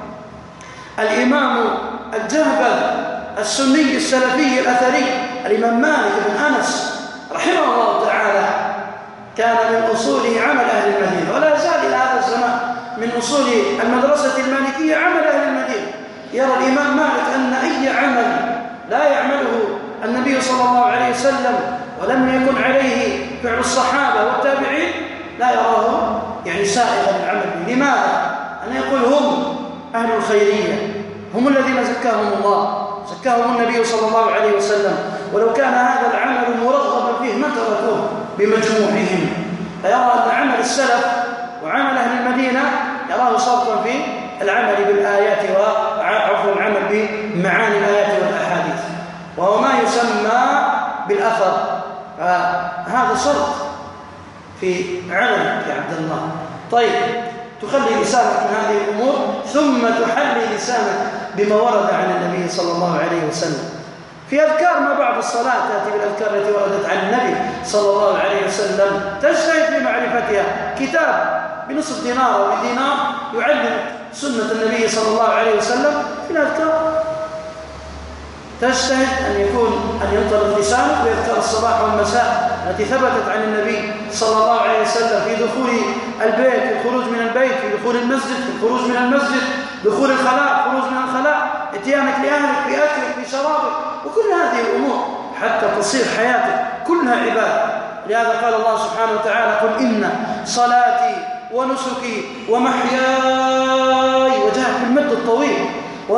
الإمام الجهبذ السني السلفي الأثري الإمام مالك بن أنس رحمه الله تعالى، كان من أصوله عمل أهل المدينة، ولا زال إلى هذا الزمان من أصول المدرسة المالكية عمل أهل المدينة. يرى الإمام مالك أن أي عمل لا يعمله النبي صلى الله عليه وسلم ولم يكن عليه فعل الصحابة والتابعين لا يراه يعني سائغا العمل به. لماذا؟ أن يقول هم أهل الخيرية، هم الذين زكاهم الله، زكاهم النبي صلى الله عليه وسلم، ولو كان هذا العمل مرغبا فيه ما تركوه بمجموعهم. فيرى أن عمل السلف وعمل أهل المدينة يراه صرفا في العمل بالآيات وعفوا العمل بمعاني الآيات والأحاديث، وهو ما يسمى بالأثر. فهذا صرف في عملك يا عبد الله. طيب، تخلي لسانك من هذه الأمور، ثم تحلي لسانك بما ورد عن النبي صلى الله عليه وسلم. في أذكار ما بعد الصلاة تأتي بالأذكار التي وردت عن النبي صلى الله عليه وسلم، تجتهد في معرفتها. كتاب بنصف دينار أو بدينار يعلم سنة النبي صلى الله عليه وسلم في الأذكار. تجتهد أن يكون أن ينطلق لسانك بأذكار الصباح والمساء التي ثبتت عن النبي صلى الله عليه وسلم في دخول البيت، في الخروج من البيت، في دخول المسجد، في الخروج من المسجد، دخول الخلاء، خروج من الخلاء، اتيانك لأهلك، في أكلك، في شرابك، وكل هذه الأمور حتى تصير حياتك كلها عبادة. لهذا قال الله سبحانه وتعالى: قل إن صلاتي ونسكي ومحياي، وجاء بالمد الطويل،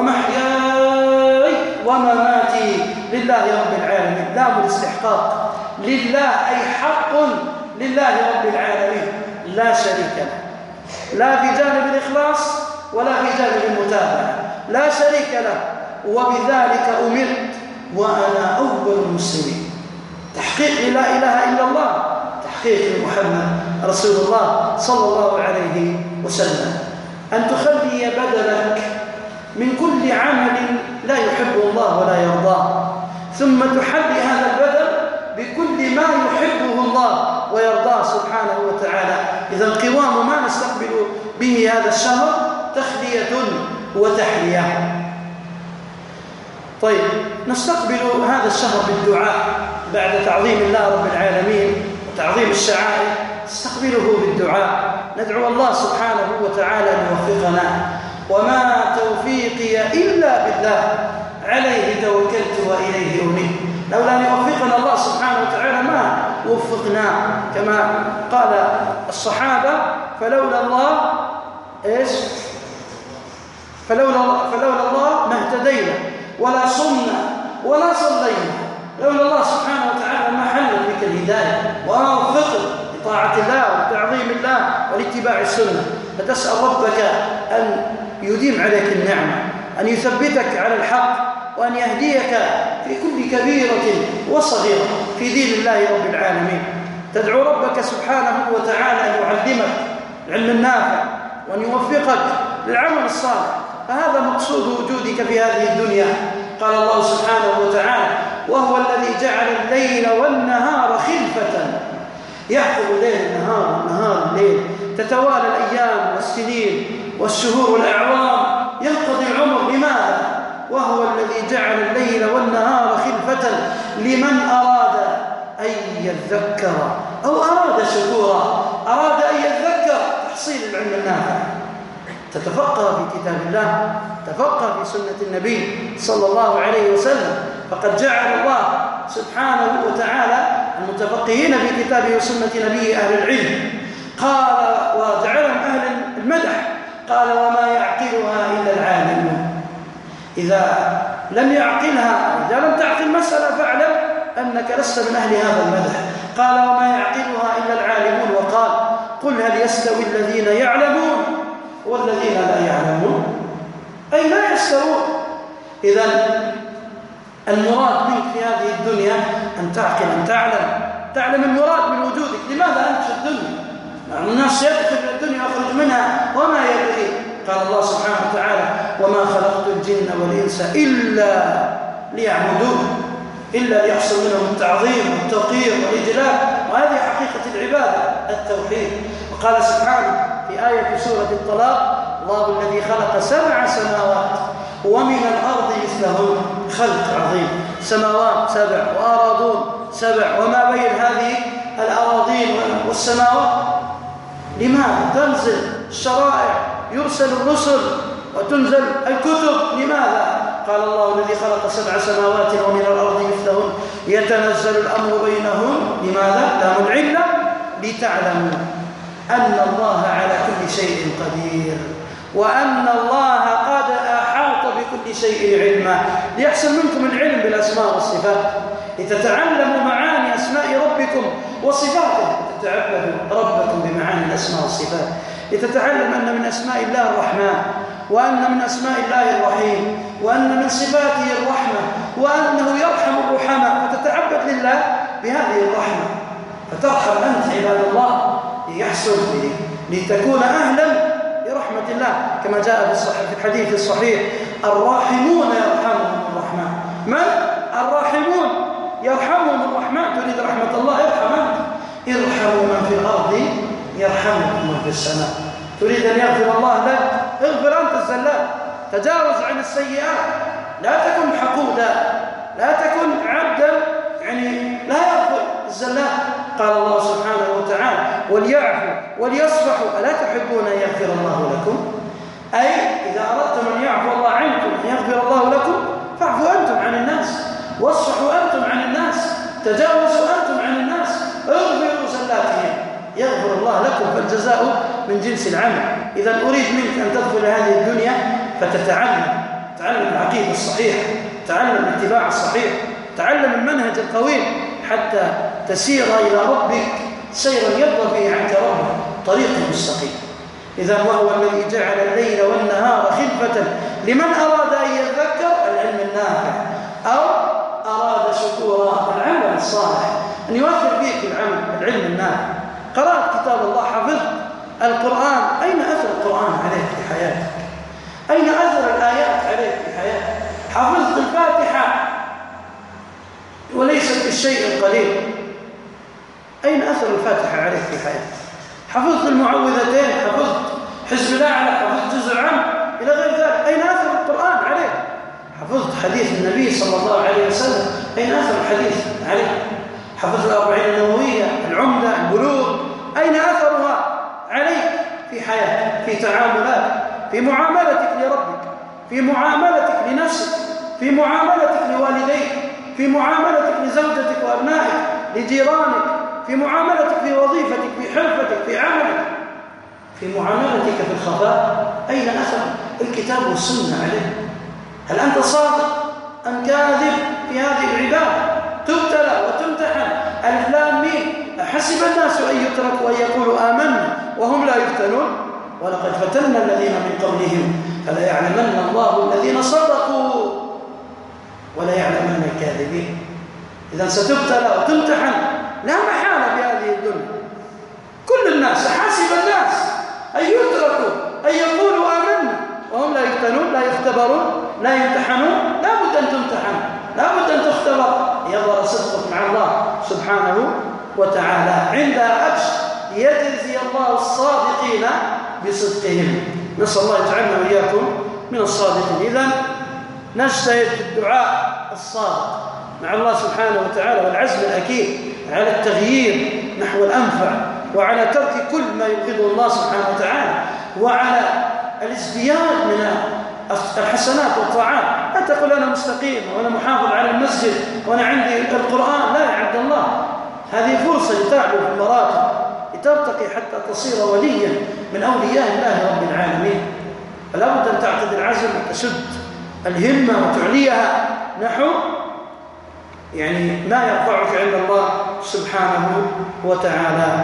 ومحياي ومماتي لله رب العالمين. لام الاستحقاق، لله أي حق لله رب العالمين لا شريك له، لا في جانب الإخلاص ولا في جانب المتابعة، لا شريك له. وبذلك أمرت وأنا أول المسلمين. تحقيق لا إله إلا الله، تحقيق محمد رسول الله صلى الله عليه وسلم. أن تخلي بدنك من كل عمل لا يحبه الله ولا يرضاه، ثم تحلي هذا البدن بكل ما يحبه الله ويرضاه سبحانه وتعالى. إذا قوام ما نستقبل به هذا الشهر تخلية وتحلية. طيب، نستقبل هذا الشهر بالدعاء بعد تعظيم الله رب العالمين وتعظيم الشعائر، نستقبله بالدعاء، ندعو الله سبحانه وتعالى أن يوفقنا. وما توفيقي إلا بالله، عليه توكلت وإليه أنيب. لولا أن يوفقنا الله سبحانه وتعالى ما وفقنا، كما قال الصحابة: فلولا الله إيش؟ فلولا فلولا الله ما اهتدينا ولا صمنا ولا صلينا. لولا الله سبحانه وتعالى ما حل بك الهداية وما وفقت لطاعة الله وتعظيم الله ولاتباع السنة. فتسأل ربك أن يديم عليك النعمة، أن يثبتك على الحق، وأن يهديك في كل كبيرة وصغيرة في دين الله رب العالمين. تدعو ربك سبحانه وتعالى أن يعلمك العلم النافع وأن يوفقك للعمل الصالح، فهذا مقصود وجودك في هذه الدنيا. قال الله سبحانه وتعالى: وهو الذي جعل الليل والنهار خلفة. يحكم الليل النهار والنهار الليل، تتوالى الأيام والسنين والشهور والأعوام، ينقضي العمر. لماذا؟ وهو الذي جعل الليل والنهار خلفة لمن أراد أن يذكر أو أراد شكورا، أراد أن يذكر تحصيل العلم النافع. تتفقه في كتاب الله، تفقه في سنة النبي صلى الله عليه وسلم، فقد جعل الله سبحانه وتعالى المتفقهين في كتابه وسنة نبيه أهل العلم، قال وجعلهم أهل المدح، قال وما يعقلها إلا العالمون. إذا لم يعقلها، إذا لم تعقل مسألة فاعلم أنك لست من أهل هذا المدح. قال وما يعقلها إلا العالمون. وقال قل هل يستوي الذين يعلمون والذين لا يعلمون، أي لا يستوون. إذن المراد منك في هذه الدنيا أن تعقل، أن تعلم تعلم المراد من وجودك. لماذا أنت في الدنيا؟ الناس يدخل في الدنيا ويخرج منها وما يدري. قال الله سبحانه وتعالى وما خلقت الجن والإنس إلا ليعبدون، إلا ليحصل منهم التعظيم والتوقير والإجلال، وهذه حقيقة العبادة التوحيد. وقال سبحانه في آية في سورة الطلاق الله الذي خلق سبع سماوات ومن الأرض مثلهن، خلق عظيم، سماوات سبع وأراضون سبع وما بين هذه الأراضين والسماوات. لماذا تنزل الشرائع، يرسل الرسل وتنزل الكتب؟ لماذا؟ قال الله الذي خلق سبع سماوات ومن الأرض مثلهن يتنزل الأمر بينهن. لماذا؟ لام العلة لتعلموا أن الله على كل شيء قدير وأن الله قد أحاط بكل شيء علما، ليحصل منكم العلم بالأسماء والصفات، لتتعلموا معاني أسماء ربكم وصفاته، تتعبدوا ربكم بمعاني الأسماء والصفات، لتتعلم أن من أسماء الله الرحمن، وأن من أسماء الله الرحيم، وأن من صفاته الرحمة، وأنه يرحم الرحماء، فتتعبد لله بهذه الرحمة، فترحم أنت عباد الله ليحصل به، لتكون أهلا لرحمة الله، كما جاء في الحديث الصحيح الراحمون يرحمهم الرحمن. من؟ الراحمون يرحمهم الرحمن. تريد رحمة الله ارحم أنت، ارحموا من في الأرض يرحمكم من في السماء. تريد أن يغفر الله لك، اغفر أنت الزلات، تجاوز عن السيئات، لا تكن حقودا، لا تكن عبدا يعني لا يغفر الزلات. قال الله سبحانه وتعالى وليعفوا وليصفحوا ألا تحبون أن يغفر الله لكم؟ أي إذا أردتم أن يعفو الله عنكم، أن يغفر الله لكم، فاعفوا أنتم عن الناس، واصفحوا أنتم عن الناس، تجاوزوا أنتم عن الناس، اغفروا زلاتهم يغفر الله لكم، فالجزاء من جنس العمل. إذا أريد منك أن تدخل هذه الدنيا فتتعلم، تعلم العقيدة الصحيحة، تعلم الاتباع الصحيح، تعلم المنهج القويم، حتى تسير إلى ربك سيرا يرضى به عنك ربك، طريق مستقيم. إذا وهو الذي جعل الليل والنهار خلفة لمن أراد أن يذكر العلم النافع أو أراد شكورا العمل الصالح، أن يؤثر فيك العمل العلم النافع. قرأت كتاب الله، حفظت القرآن، أين أثر القرآن عليك في حياتك؟ أين أثر الآيات عليك في حياتك؟ حفظت الفاتحة وليست بالشيء القليل، أين أثر الفاتحة عليك في حياتك؟ حفظت المعوذتين، حفظت حزب الأعلى، حفظت جزء عام إلى غير ذلك، أين أثر القرآن عليك؟ حفظت حديث النبي صلى الله عليه وسلم، أين أثر الحديث عليك؟ حفظت الأربعين النووية، العمدة، البلوغ، أين أثرها عليك في حياتك، في تعاملاتك، في معاملتك لربك، في معاملتك لنفسك، في معاملتك لوالديك، في معاملتك لزوجتك وأبنائك، لجيرانك، في معاملتك في وظيفتك، في حرفتك، في عملك، في معاملتك في الخفاء، أين أثر الكتاب والسنة عليك؟ هل أنت صادق أم كاذب في هذه العبادة؟ تبتلى وتمتحن، ألف لام ميم، أحسب الناس أن يتركوا أن يقولوا آمنا وهم لا يفتنون ولقد فتنا الذين من قبلهم فلا يعلمن الله الذين صدقوا ولا يعلمن الكاذبين. إذا ستبتلى وتمتحن لا محالة في هذه الدنيا. كل الناس، حاسب الناس أن يتركوا أن يقولوا آمنا وهم لا يفتنون، لا يختبرون، لا يمتحنون. لا بد أن تمتحن، لا بد أن تختبر، يظهر صدقك مع الله سبحانه وتعالى. عندها أبش يجزي الله الصادقين بصدقهم. نسأل الله يجعلنا وإياكم من الصادقين. إذن نجتهد في الدعاء الصادق مع الله سبحانه وتعالى، والعزم الأكيد على التغيير نحو الأنفع، وعلى ترك كل ما يبغضه الله سبحانه وتعالى، وعلى الازدياد من الحسنات والطاعات. لا تقول أنا مستقيم وأنا محافظ على المسجد وأنا عندي القرآن، لا يا عبد الله، هذه فرصة لتعلو في المراتب لترتقي حتى تصير وليا من أولياء الله رب العالمين. فلا بد أن تعقد العزم وتشد الهمة وتعليها نحو يعني ما يرفعك عند الله سبحانه وتعالى.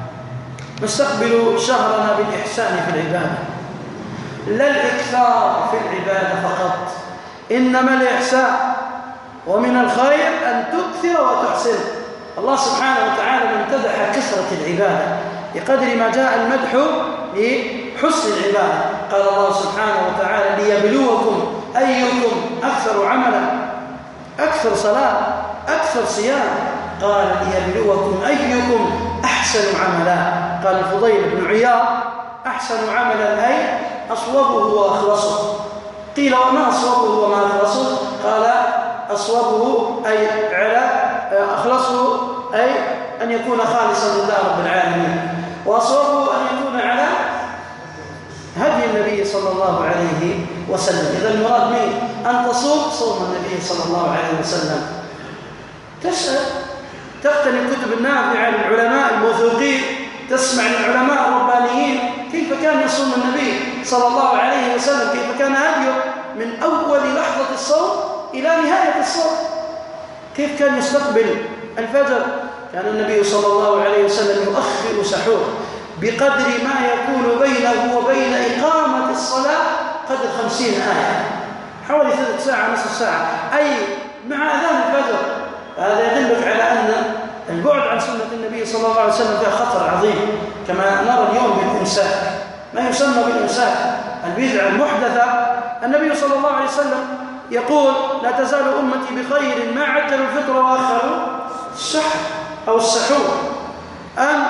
نستقبل شهرنا بالإحسان في العبادة، لا الإكثار في العبادة فقط، إنما الإحسان، ومن الخير أن تكثر وتحسن. الله سبحانه وتعالى امتدح كثرة العبادة بقدر ما جاء المدح لحسن العبادة. قال الله سبحانه وتعالى ليبلوكم أيكم أكثر عملا، أكثر صلاة، أكثر صيام. قال ليبلوكم أيكم أحسن عملا. قال الفضيل بن عياض أحسن عملا أي أصوبه وأخلصه. قيل وما أصوبه وما أخلصه؟ قال أصوبه أي على أخلصه أي أن يكون خالصا لله رب العالمين، وأصوبه أن يكون على هدي النبي صلى الله عليه وسلم. إذا المراد منه أن تصوم صوم النبي صلى الله عليه وسلم. تسأل، تقتني الكتب النافعة للعلماء الموثوقين، تسمع العلماء الربانيين كيف كان يصوم النبي صلى الله عليه وسلم، كيف كان هديه من أول لحظة الصوم إلى نهاية الصوم، كيف كان يستقبل الفجر. كان النبي صلى الله عليه وسلم يؤخر سحور بقدر ما يكون بينه وبين إقامة الصلاة قدر خمسين آية، حوالي ثلاث ساعة نصف ساعة، أي مع أذان الفجر. هذا يدلك على أن البعد عن سنة النبي صلى الله عليه وسلم فيها خطر عظيم، كما نرى اليوم بالإمساك، ما يسمى بالإمساك البدعة المحدثة. النبي صلى الله عليه وسلم يقول لا تزال أمتي بخير ما عجلوا الفطر وأخروا السحر أو السحور. أن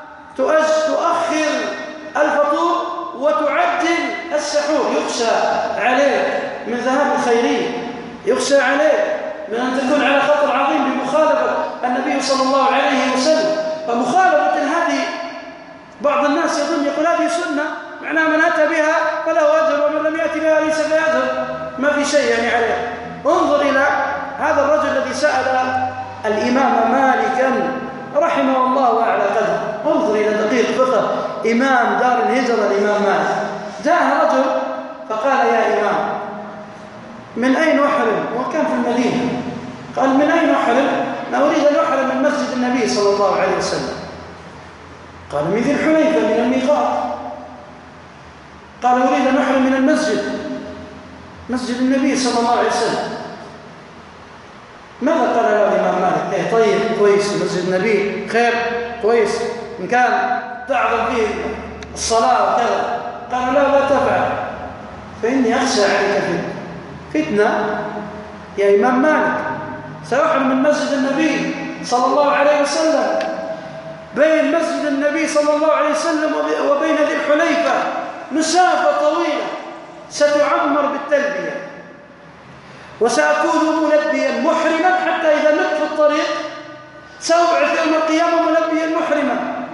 تؤخر الفطور وتعجل السحور، يخشى عليك من ذهاب الخيرين، يخشى عليك من أن تكون على خطر عظيم بمخالفة النبي صلى الله عليه وسلم. فمخالفة هذه بعض الناس يظن يقول هذه سنة معناها من أتى بها فله أجر ومن لم يأتي بها ليس بأجر، ما في شيء يعني عليه. انظر إلى هذا الرجل الذي سأل الإمام مالكا رحمه الله وأعلى قدره، انظر إلى دقيق فقه إمام دار الهجرة الإمام مالك. جاء رجل فقال يا إمام من أين أحرم؟ وكان في المدينة. قال من أين أحرم؟ أنا أريد أن أحرم من مسجد النبي صلى الله عليه وسلم. قال من ذي الحليفة من الميقات. قال أريد أن أحرم من المسجد، مسجد النبي صلى الله عليه وسلم. ماذا قال له الإمام مالك؟ إيه طيب كويس، مسجد النبي خير كويس، إن كان تعظم فيه الصلاة وكذا. قال لا لا تفعل فإني أخشى عليك فتنة يا إمام مالك. سأحرم من مسجد النبي صلى الله عليه وسلم، بين مسجد النبي صلى الله عليه وسلم وبين ذي الحليفة مسافة طويلة، ستعمر بالتلبية، وسأكون ملبيا محرما حتى إذا مت في الطريق سأبعث يوم القيامة ملبيا محرما،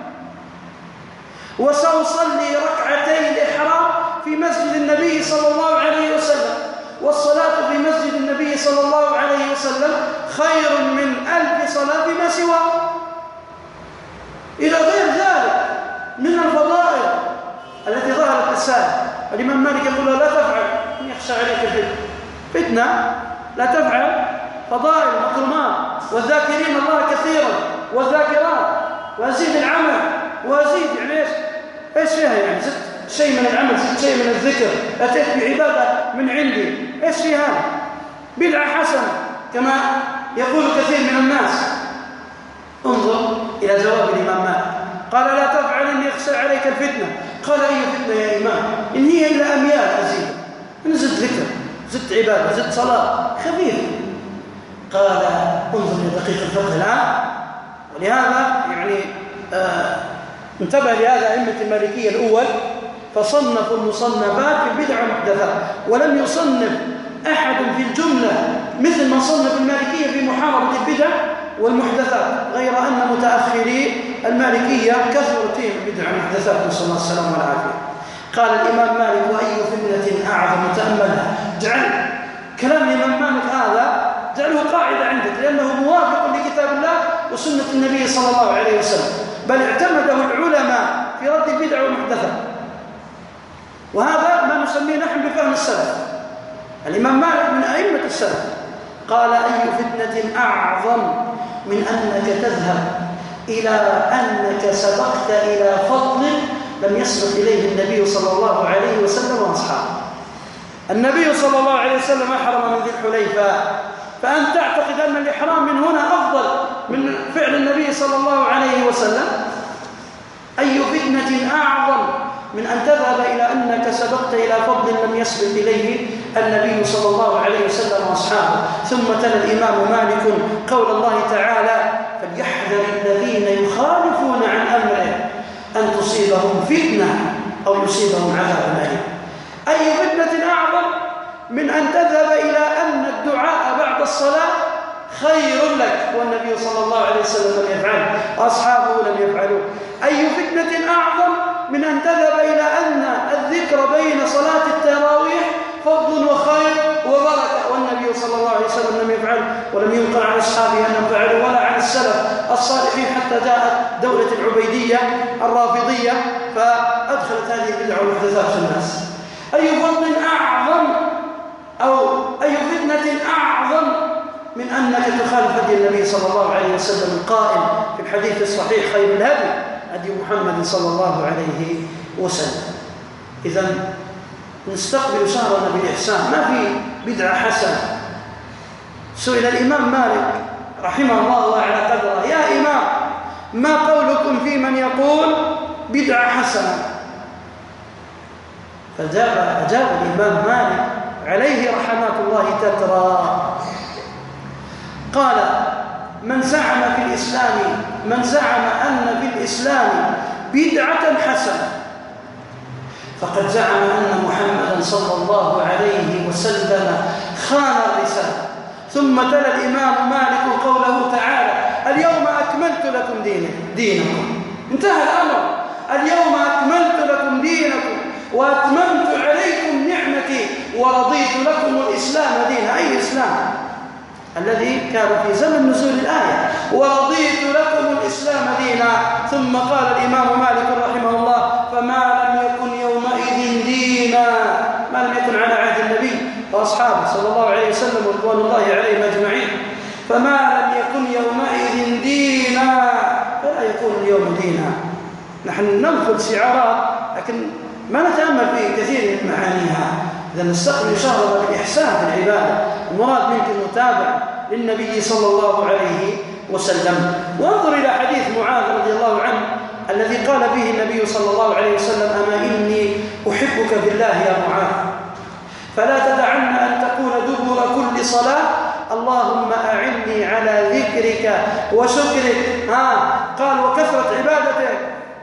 وسأصلي ركعتي الإحرام في مسجد النبي صلى الله عليه وسلم، والصلاة في مسجد النبي صلى الله عليه وسلم خير من ألف صلاة فيما سواه، إلى غير ذلك من الفضائل التي ظهرت الساعة. الإمام مالك يقول لا تفعل إن يخشى عليك الفتنة، فتنة لا تفعل، فضائل مكرمات، والذاكرين الله كثيرا والذاكرات، وأزيد العمل وأزيد يعني إيش إيش فيها يعني زدت شيء من العمل، زدت شيء من الذكر، أتيت بعبادة من عندي، إيش فيها بدعة حسنة كما يقول كثير من الناس. انظر إلى جواب الإمام مالك، قال لا تفعل إن يخشى عليك الفتنة. قال أي فتنة يا إمام؟ إن هي إلا أميال أزيد، إن زدت ذكر زدت عبادة زدت صلاة خفيف. قال انظر إلى دقيق الفقه الآن. ولهذا يعني آه انتبه لهذا أئمة المالكية الأول، فصنفوا المصنفات في البدع والمحدثات، ولم يصنف أحد في الجملة مثل ما صنف المالكية في محاربة البدع والمحدثات، غير أن متأخري المالكية كثروا فيهم البدع والمحدثات، نسأل الله السلامة والعافية. قال الإمام مالك وأي فتنة أعظم تأملها. جعل كلام الإمام مالك هذا جعله قاعدة عندك، لأنه موافق لكتاب الله وسنة النبي صلى الله عليه وسلم. بل اعتمده العلماء في رد البدع والمحدثات. وهذا ما نسميه نحن بفهم السلف. الإمام مالك من أئمة السلف قال: أي فتنة أعظم من أنك تذهب إلى أنك سبقت إلى فضل لم يسبق إليه النبي صلى الله عليه وسلم وأصحابه. النبي صلى الله عليه وسلم أحرم من ذي الحليفة، فأنت تعتقد أن الإحرام من هنا أفضل من فعل النبي صلى الله عليه وسلم؟ أي فتنة أعظم من أن تذهب إلى أنك سبقت إلى فضل لم يسبق إليه النبي صلى الله عليه وسلم وأصحابه. ثم تلا الإمام مالك قول الله تعالى: فليحذر الذين يخالفون عن أمره أن تصيبهم فتنة أو يصيبهم عذاب أليم. أي فتنة أعظم من أن تذهب إلى أن الدعاء بعد الصلاة خير لك والنبي صلى الله عليه وسلم لم يفعله، أصحابه لم يفعلوه. أي فتنة أعظم من أن تذهب إلى أن الذكر بين صلاة التراويح فضل وخير وبركة والنبي صلى الله عليه وسلم لم يفعله ولم ينقل عن أصحابه أنهم فعلوا ولا عن السلف الصالحين، حتى جاءت دولة العبيدية الرافضية فأدخلت هذه البدع والمحدثات في الناس. أي فضل أعظم أو أي فتنة أعظم من أنك تخالف هدي النبي صلى الله عليه وسلم القائل في الحديث الصحيح: خير الهدي هدي محمد صلى الله عليه وسلم. إذن نستقبل شهرنا بالإحسان، ما في بدعة حسنة. سئل الإمام مالك رحمه الله وعلى قدره: يا إمام، ما قولكم في من يقول بدعة حسنة؟ فأجاب أجاب الإمام مالك عليه رحمة الله تترى، قال: من زعم في الإسلام من زعم أن في الإسلام بدعة حسنة فقد زعم أن محمدا صلى الله عليه وسلم خان الرسالة. ثم تلا الإمام مالك قوله تعالى: اليوم أكملت لكم دينكم. انتهى الأمر، اليوم أكملت لكم دينكم وأتممت عليكم نعمتي ورضيت لكم الإسلام دينا. أي إسلام؟ الذي كان في زمن نزول الآية: ورضيت لكم الإسلام دينا. ثم قال الإمام مالك رحمه الله: فما لم يكن يومئذ دينا، ما لم يكن على عهد النبي وأصحابه صلى الله عليه وسلم ورضوان الله عليهم أجمعين، فما لم يكن يومئذ دينا فلا يكون اليوم دينا. نحن ننقل شعارات لكن ما نتأمل في كثير من معانيها. إذا نستقبل شهرنا بالإحسان في العبادة، المراد منك المتابعة للنبي صلى الله عليه وسلم. وانظر إلى حديث معاذ رضي الله عنه الذي قال به النبي صلى الله عليه وسلم: أما إني أحبك بالله يا معاذ، فلا تدعن أن تقول دبر كل صلاة: اللهم أعني على ذكرك وشكرك. ها قال: وكثرة عبادتك،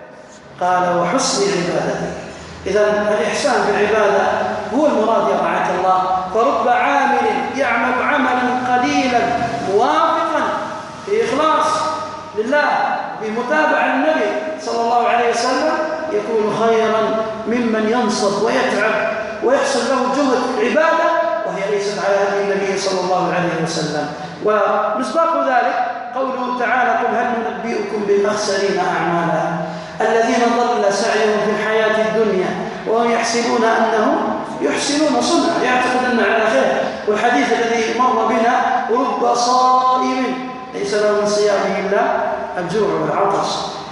قال: وحسن عبادتك. إذا الإحسان في العبادة هو المراد يا رعاك الله. فرب عامل يعمل عملا قليلا موافقا في إخلاص لله بمتابعة النبي صلى الله عليه وسلم يكون خيرا ممن ينصب ويتعب ويحصل له جهد عبادة وهي ليست على هدي النبي صلى الله عليه وسلم. ومصداق ذلك قوله تعالى: قل هل ننبئكم بالأخسرين أعمالا الذين ضل سعيهم في الحياة الدنيا وهم يحسبون أنهم يحسنون صنعا، يعتقدون على خير. والحديث الذي مر بنا: رب صائم ليس له من صيامه إلا الجوع والعطش،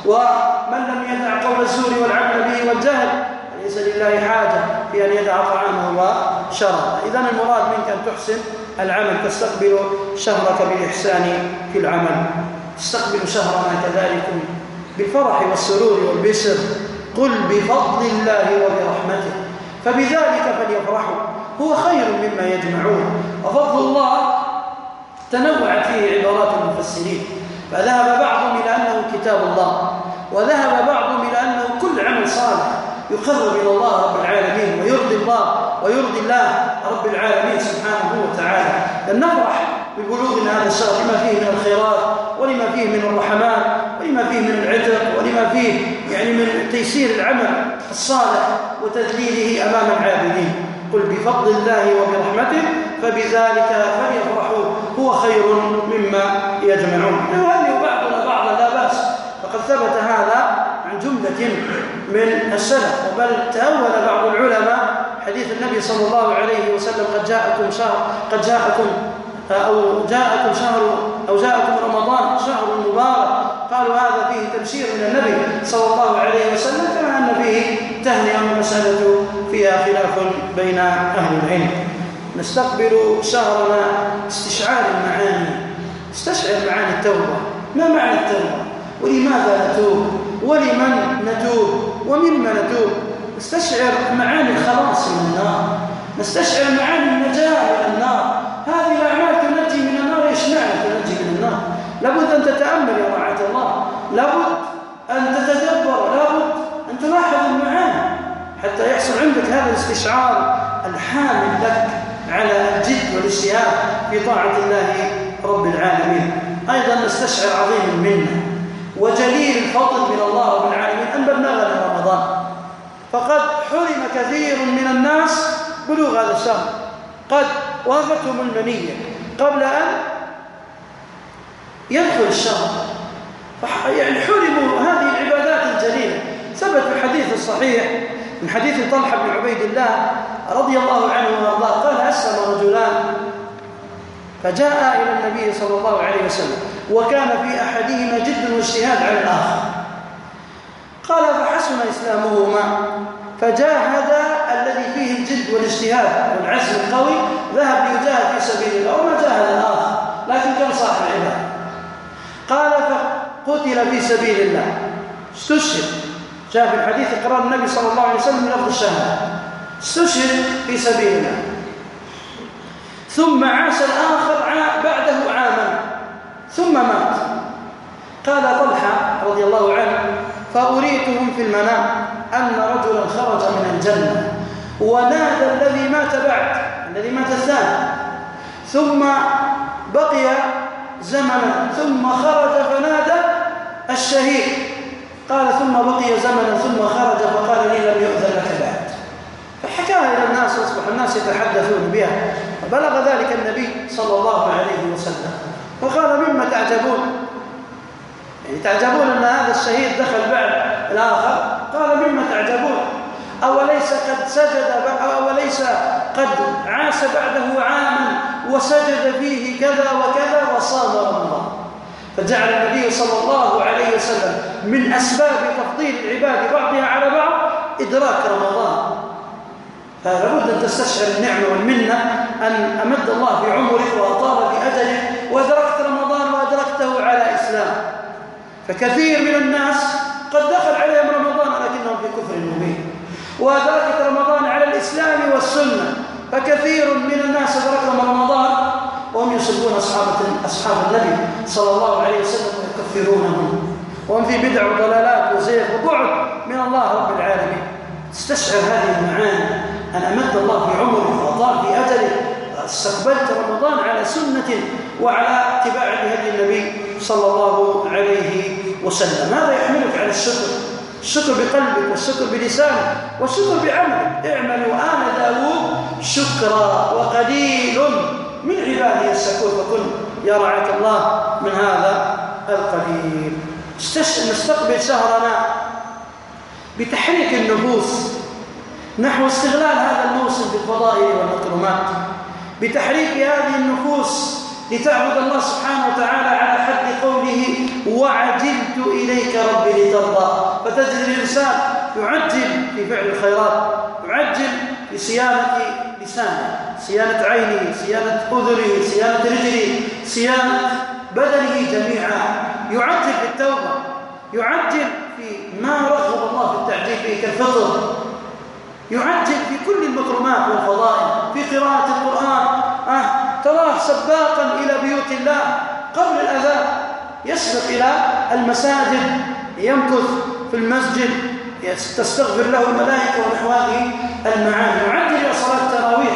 ومن لم يدع قول الزور والعمل به والجهل ليس لله حاجة في أن يدع طعامه وشرابه. إذن المراد منك أن تحسن العمل، تستقبل شهرك بالإحسان في العمل. تستقبل شهرنا كذلك بالفرح والسرور والبشر. قل بفضل الله وبرحمته فبذلك فليفرحوا هو خير مما يجمعون. وفضل الله تنوعت فيه عبارات المفسرين، فذهب بعضهم إلى أنه كتاب الله، وذهب بعضهم إلى أنه كل عمل صالح يقرب إلى الله رب العالمين ويرضي الله ويرضي الله رب العالمين سبحانه وتعالى. أن نفرح ببلوغنا هذا الشهر لما فيه من الخيرات ولما فيه من الرحمات ولما فيه من العتق ولما فيه يعني من تيسير العمل الصالح وتذليله أمام العابدين. قل بفضل الله وبرحمته فبذلك فليفرحوا هو خير مما يجمعون. يهنئ بعضنا بعضا لا بأس، فقد ثبت هذا عن جملة من السلف، وبل تأول بعض العلماء حديث النبي صلى الله عليه وسلم قد جاءكم شهر قد جاءكم أو جاءكم شهر أو جاءكم رمضان شهر مبارك، قالوا هذا فيه تبشير من النبي صلى الله عليه وسلم، كما أن فيه تهنئة ومسألة فيها خلاف بين أهل العلم. نستقبل شهرنا استشعار المعاني، استشعر معاني التوبة. ما معنى التوبة؟ ولماذا نتوب؟ ولمن نتوب؟ ومما نتوب؟ نستشعر معاني الخلاص من النار، نستشعر معاني النجاة من النار. هذه الأعمال تنجي من النار. إيش معنى تنجي من النار؟ لابد أن تتأمل يا رعاة الله، لابد أن تتدبر، لابد أن تلاحظ المعاني حتى يحصل عندك هذا الاستشعار الحامل لك على الجد والاجتهاد في طاعة الله رب العالمين. أيضا نستشعر عظيم المنة وجليل الفضل من الله رب العالمين أن بلغنا رمضان، فقد حرم كثير من الناس بلوغ هذا الشهر، قد وافتهم المنية قبل أن يدخل الشهر، يعني حرموا هذه العبادات الجليلة. ثبت في الحديث الصحيح من حديث طلحة بن عبيد الله رضي الله عنه وارضاه قال: أسلم رجلان فجاء إلى النبي صلى الله عليه وسلم وكان في أحدهما جد واجتهاد على الآخر، قال: فحسن إسلامهما فجاهد الذي فيه الجد والاجتهاد والعزم القوي، ذهب ليجاهد في سبيل الله وما جاهد الآخر لكن كان صاحب العبادة. قال: فقتل في سبيل الله، استشهد. جاء في الحديث إقرار النبي صلى الله عليه وسلم لفظ الشهادة، استشهد في سبيل الله. ثم عاش الآخر بعده عاما ثم مات. قال طلحة رضي الله عنه: فأريتهم في المنام أن رجلا خرج من الجنة ونادى الذي مات بعد الذي مات الثاني، ثم بقي زمنا ثم خرج فنادى الشهيد، قال: ثم بقي زمنا ثم خرج فقال: لي لم يؤذن لك بعد. فحكاها إلى الناس واصبح الناس يتحدثون بها، فبلغ ذلك النبي صلى الله عليه وسلم فقال: مما تعجبون؟ يعني تعجبون أن هذا الشهيد دخل بعد الآخر؟ قال: مما تعجبون؟ أوليس قد سجد أوليس قد عاش بعده عاما وسجد فيه كذا وكذا وصام رمضان؟ فجعل النبي صلى الله عليه وسلم من أسباب تفضيل العباد بعضها على بعض إدراك رمضان. فلا بد أن تستشعر النعمة والمنة أن أمد الله في عمرك وأطال في أجلك وأدركت رمضان وأدركته على إسلام. فكثير من الناس قد دخل عليهم رمضان لكنهم في كفر مبين، وأدركت رمضان على الإسلام والسنة. فكثير من الناس أدركهم رمضان وهم يسبون أصحاب أصحاب النبي صلى الله عليه وسلم ويكفرونهم، وهم في بدع وضلالات وزيغ وبعد من الله رب العالمين. استشعر هذه المعاني أن أمد الله في عمرك وأطال في أجلك، استقبلت رمضان على سنة وعلى اتباع لهدي النبي صلى الله عليه وسلم. هذا يحملك على الشكر، الشكر بقلبك والشكر بلسانك والشكر بعملك. اعملوا آل داود شكرا وقليل من عبادي الشكور، فكن يا رعاك الله من هذا القليل. نستقبل شهرنا بتحريك النفوس نحو استغلال هذا الموسم في الفضائل والمكرمات، بتحريك هذه النفوس لتعبد الله سبحانه وتعالى على حد قوله: وعجلت إليك ربي لترضى. فتجد الإنسان يعجل في فعل الخيرات، يعجل في صيانة لسانه، صيانة عينه، صيانة أذنه، صيانة رجله، صيانة بدنه جميعا، يعجل في التوبة، يعجل في ما رغب الله في التعجيل فيه كالفطر، يعجل في كل المكرمات والفضائل، في قراءة القرآن. آه تراه سباقا إلى بيوت الله قبل الأذان، يسبق إلى المساجد، يمكث في المسجد، تستغفر له الملائكة ونحو هذه المعاني، يعجل إلى صلاة التراويح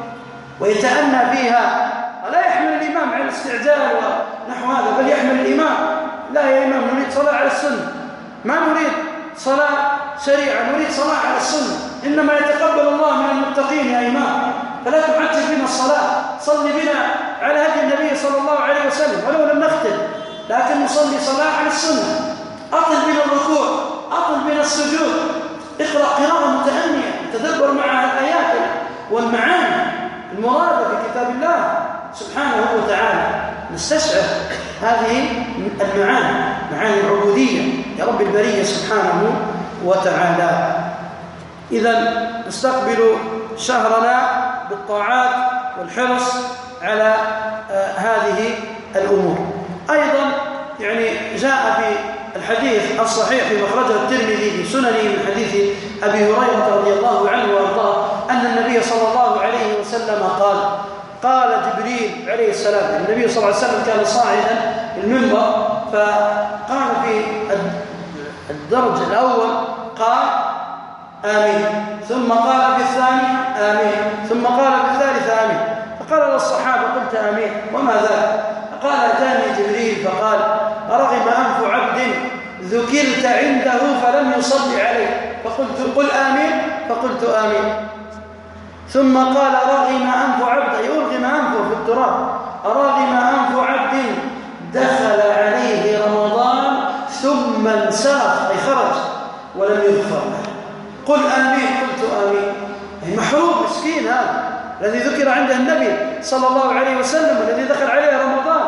ويتأنى فيها، ولا يحمل الإمام على الاستعجال ونحو هذا، بل يحمل الإمام: لا يا إمام، نريد صلاة على السنة، ما نريد صلاة سريعة، نريد صلاة على السنة، إنما يتقبل الله من المتقين يا إمام، فلا تعجل بنا الصلاة، صل بنا على هدي النبي صلى الله عليه وسلم، ولو لم نختم لكن نصلي صلاة على السنة. أطل بين الركوع، أطل بين السجود، اقرأ قراءة متأنية، تدبر معها الآيات والمعاني المرادة في كتاب الله سبحانه وتعالى. نستشعر هذه المعاني، معاني العبودية لرب البرية سبحانه وتعالى. إذن نستقبل شهرنا بالطاعات والحرص على آه هذه الأمور. أيضا يعني جاء في الحديث الصحيح في مخرجه الترمذي في سننه من حديث أبي هريرة رضي الله عنه وارضاه أن النبي صلى الله عليه وسلم قال قال جبريل عليه السلام، النبي صلى الله عليه وسلم كان صاعدا المنبر، فقال في الدرج الأول قال آمين، ثم قال في الثاني آمين، ثم قال في الثالث آمين، فقال للصحابة قلت آمين وما ذاك؟ قال أتاني جبريل فقال رغم أنف عبد ذكرت عنده فلم يصلي عليه فقلت قل آمين فقلت آمين. ثم قال رغم أنف عبد، أي أرغم أنفه في التراب، رغم أنف عبد دخل عليه رمضان ثم انسلخ أي خرج ولم يغفر له، قل آمين قلت آمين. أي محروم مسكين هذا الذي ذكر عنده النبي صلى الله عليه وسلم، الذي دخل عليه رمضان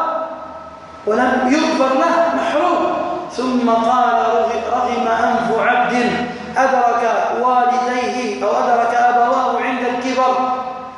ولم يغفر له، محروم. ثم قال رغم أنف عبد أدرك والديه أو أدرك أبواه عند الكبر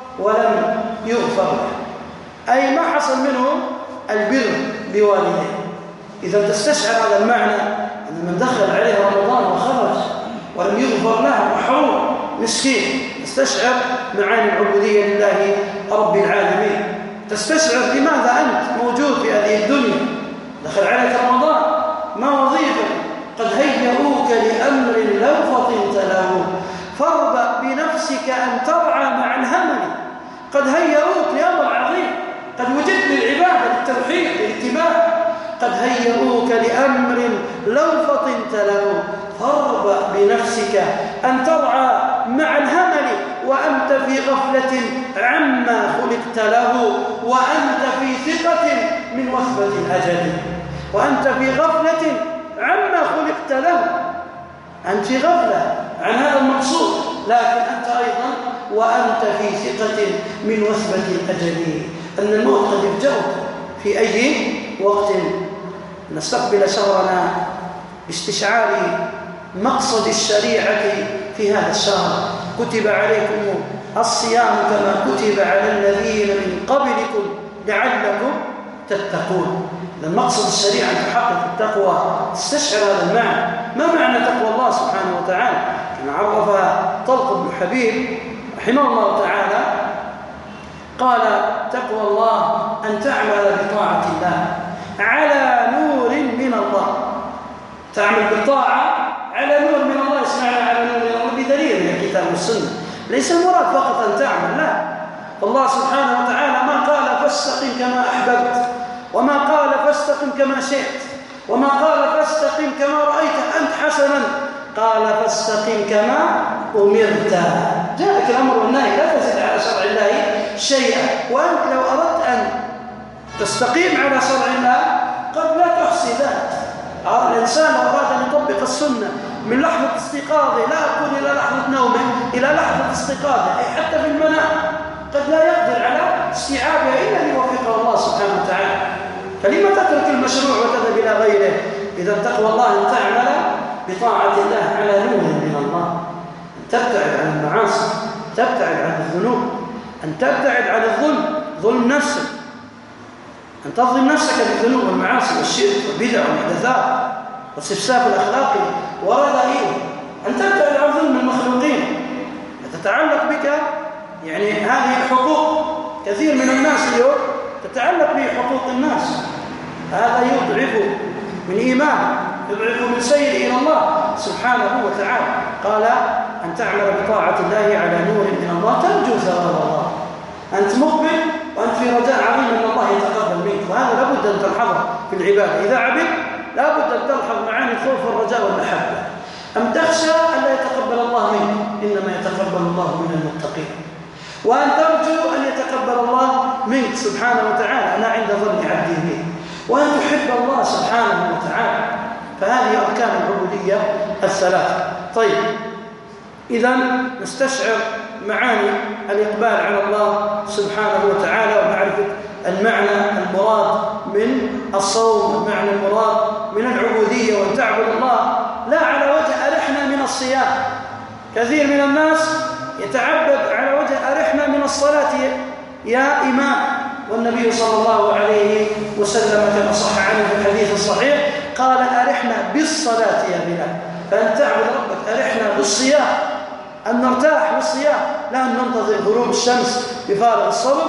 ولم يغفر له، أي ما حصل منهم البر بوالديه. إذا تستشعر هذا المعنى أن من دخل عليه رمضان وخرج ولم يغفر له محروم مسكين. تستشعر معاني العبودية لله رب العالمين، تستشعر لماذا أنت موجود في هذه الدنيا، دخل عليك رمضان ما وظيفة، قد هيئوك لأمر لو فطنت له، فاربأ بنفسك أن ترعى مع الهمل، قد هيئوك لأمر عظيم، قد وجدت للعبادة للتوحيد للاتباع، قد هيئوك لأمر لو فطنت له، فاربأ بنفسك أن ترعى مع الهمل وأنت في غفلة عما خلقت له، وأنت في ثقة من وثبة الأجل، وأنت في غفلة عما خلقت له، أنت في غفلة عن هذا المقصود، لكن أنت أيضا وأنت في ثقة من وثبة الأجل، أن الموت قد يفجأك في أي وقت. نستقبل شهرنا باستشعار مقصد الشريعة في هذا الشهر. كتب عليكم الصيام كما كتب على الذين من قبلكم لعلكم تتقون. المقصد الشريعة أن تحقق التقوى، تستشعر هذا المعنى. ما معنى تقوى الله سبحانه وتعالى؟ كما عرفها طلق بن حبيب رحمه الله تعالى، قال تقوى الله أن تعمل بطاعة الله على نور من الله، تعمل بالطاعة على نور من الله. اسمعنا على نور من الله بدليل من الكتاب والسنة، ليس المراد فقط أن تعمل، لا، الله سبحانه وتعالى ما قال فاستقم كما أحببت، وما قال فاستقم كما شئت، وما قال فاستقم كما رأيت أنت حسنا، قال فاستقم كما أمرت. جاءك الأمر والنهي، لا تزد على شرع الله شيئا. وأنت لو أردت أن تستقيم على شرع الله قد لا تحصي ذلك. الإنسان لو أراد أن يطبق السنة من لحظة استيقاظه، لا أقول إلى لحظة نومه، إلى لحظة استيقاظه، أي حتى في المنام، قد لا يقدر على استيعابها إلا ليوفقه الله سبحانه وتعالى. فلما تترك المشروع وتذهب إلى غيره؟ إذا تقوى الله أن تعمل بطاعة الله على نور من الله، أن تبتعد عن المعاصي، تبتعد عن الذنوب، أن تبتعد عن الظلم، ظلم نفسك، أن تظلم نفسك بالذنوب والمعاصي والشرك والبدع والمحدثات واستفساف الأخلاق ورذائله، أن تبتعد عن ظلم المخلوقين. تتعلق بك يعني هذه الحقوق، كثير من الناس اليوم تتعلق بحقوق الناس، هذا يضعف من إيمان، يضعف من سير إلى الله سبحانه وتعالى. قال أن تعمل بطاعة الله على نور من الله ترجو ثواب الله، أنت مقبل وأنت في رجاء عظيم أن الله يتقبل منك، وهذا لابد أن تلحظه في العبادة. إذا عبد لابد أن تلحظ معاني الخوف والرجاء والمحبة. أم تخشى أن لا يتقبل الله منك؟ إنما يتقبل الله من المتقين. وأن ترجو أن يتقبل الله منك سبحانه وتعالى، أنا عند ظن عبدي به. وأن تحب الله سبحانه وتعالى، فهذه أركان العبودية الثلاثة. طيب، إذا نستشعر معاني الإقبال على الله سبحانه وتعالى ومعرفة المعنى المراد من الصوم، المعنى المراد من العبودية، وأن تعبد الله لا على وجه أرحنا من الصيام. كثير من الناس يتعبد على وجه أرحنا من الصلاة يا إمام، والنبي صلى الله عليه وسلم كما صح عنه في الحديث الصحيح قال أرحنا بالصلاة يا بلال. فأن تعبد ربك أرحنا بالصيام، أن نرتاح بالصيام، لا أن ننتظر غروب الشمس بفارغ الصبر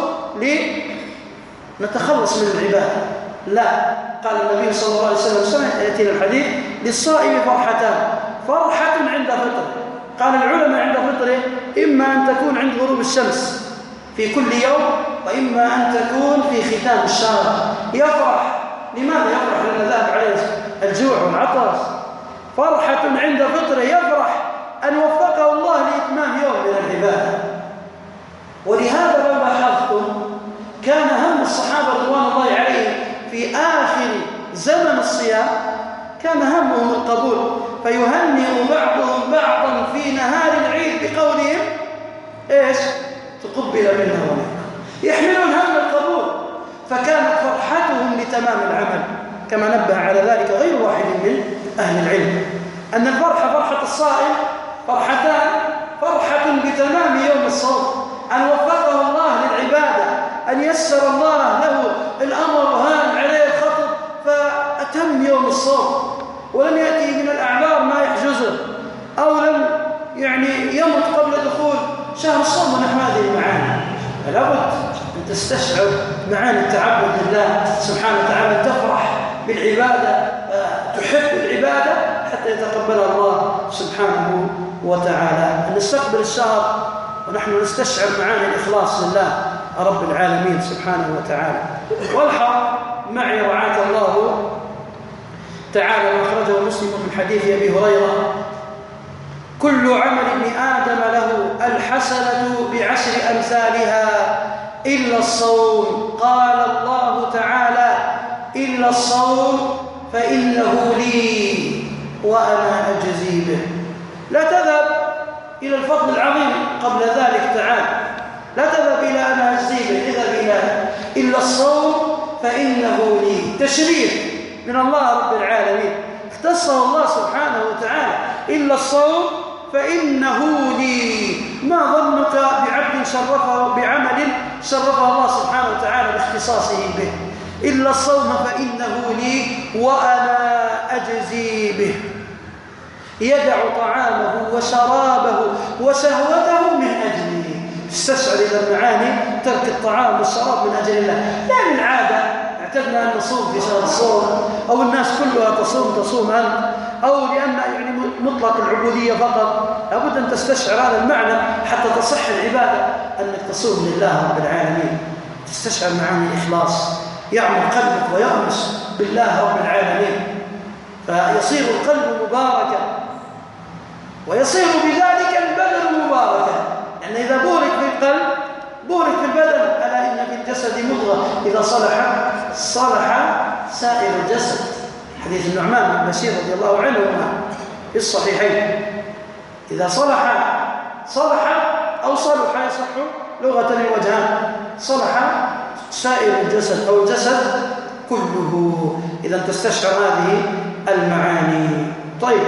لنتخلص من العبادة. لا، قال النبي صلى الله عليه وسلم يأتينا الحديث للصائم فرحتان، فرحة عند فطره. قال العلماء عند فطره إما أن تكون عند غروب الشمس في كل يوم، وإما أن تكون في ختام الشهر. يفرح، لماذا يفرح؟ لأن ذهب عليه الجوع والعطش. فرحة عند فطره، يفرح أن وفقه الله لإتمام يوم من العبادة. ولهذا لو لاحظتم كان هم الصحابة رضوان الله عليهم في آخر زمن الصيام كان همهم القبول، فيهنئ بعضهم بعضا في نهار العيد بقولهم إيش؟ تقبل منا ومنكم، يحملون هم القبول. فكانت فرحتهم لتمام العمل، كما نبه على ذلك غير واحد من أهل العلم، أن الفرحة فرحة الصائم فرحتان: فرحة بتمام يوم الصوم، أن وفقه الله للعبادة، أن يسر الله له الأمر وهان عليه الخطب فأتم يوم الصوم، ولم يأتي من الأعذار ما يحجزه، أو لم يعني يمت قبل دخول شهر الصوم ونحو هذه المعاني. فلا بد أن تستشعر معاني التعبد لله سبحانه وتعالى، تفرح بالعبادة، تحب العبادة حتى يتقبلها الله سبحانه وتعالى. أن نستقبل الشهر ونحن نستشعر معاني الإخلاص لله رب العالمين سبحانه وتعالى. والحق معي رعاك الله تعالى ما أخرجه مسلم من حديث أبي هريرة: كل عمل ابن آدم له الحسنة بعشر أمثالها إلا الصوم. قال الله تعالى: إلا الصوم فإنه لي وأنا أجزي به. لا تذهب إلى الفضل العظيم قبل ذلك تعالى، لا تذهب إلى أنا أجزي به، اذهب إلى إلا الصوم فإنه لي. تشريف من الله رب العالمين، اختصه الله سبحانه وتعالى: إلا الصوم فإنه لي. ما ظنك بعبد شرفه بعمل شرفه الله سبحانه وتعالى باختصاصه به؟ إلا الصوم فإنه لي وأنا أجزي به. يدع طعامه وشرابه وشهوته من أجله. استشعر إذا المعاني ترك الطعام والشراب من أجل الله، لا من عادة اعتدنا أن نصوم في شهر الصوم، أو الناس كلها تصوم تصوم أنت، أو لأن يعني مطلق العبودية فقط. لابد أن تستشعر هذا المعنى حتى تصح العبادة، أنك تصوم لله رب العالمين، تستشعر معاني الإخلاص، يعمل قلبك ويأنس بالله رب العالمين، فيصير القلب مباركا، ويصير بذلك البدن مباركا. لأن يعني إذا بورك في القلب بورك في البدن. ألا إن في الجسد مضغة إذا صلح صلح سائر الجسد. حديث النعمان بن بشير رضي الله عنه في الصحيحين: إذا صلح صلح أو صلح يصح لغة الوجهان، صلح سائر الجسد أو الجسد كله. إذا تستشعر هذه المعاني. طيب،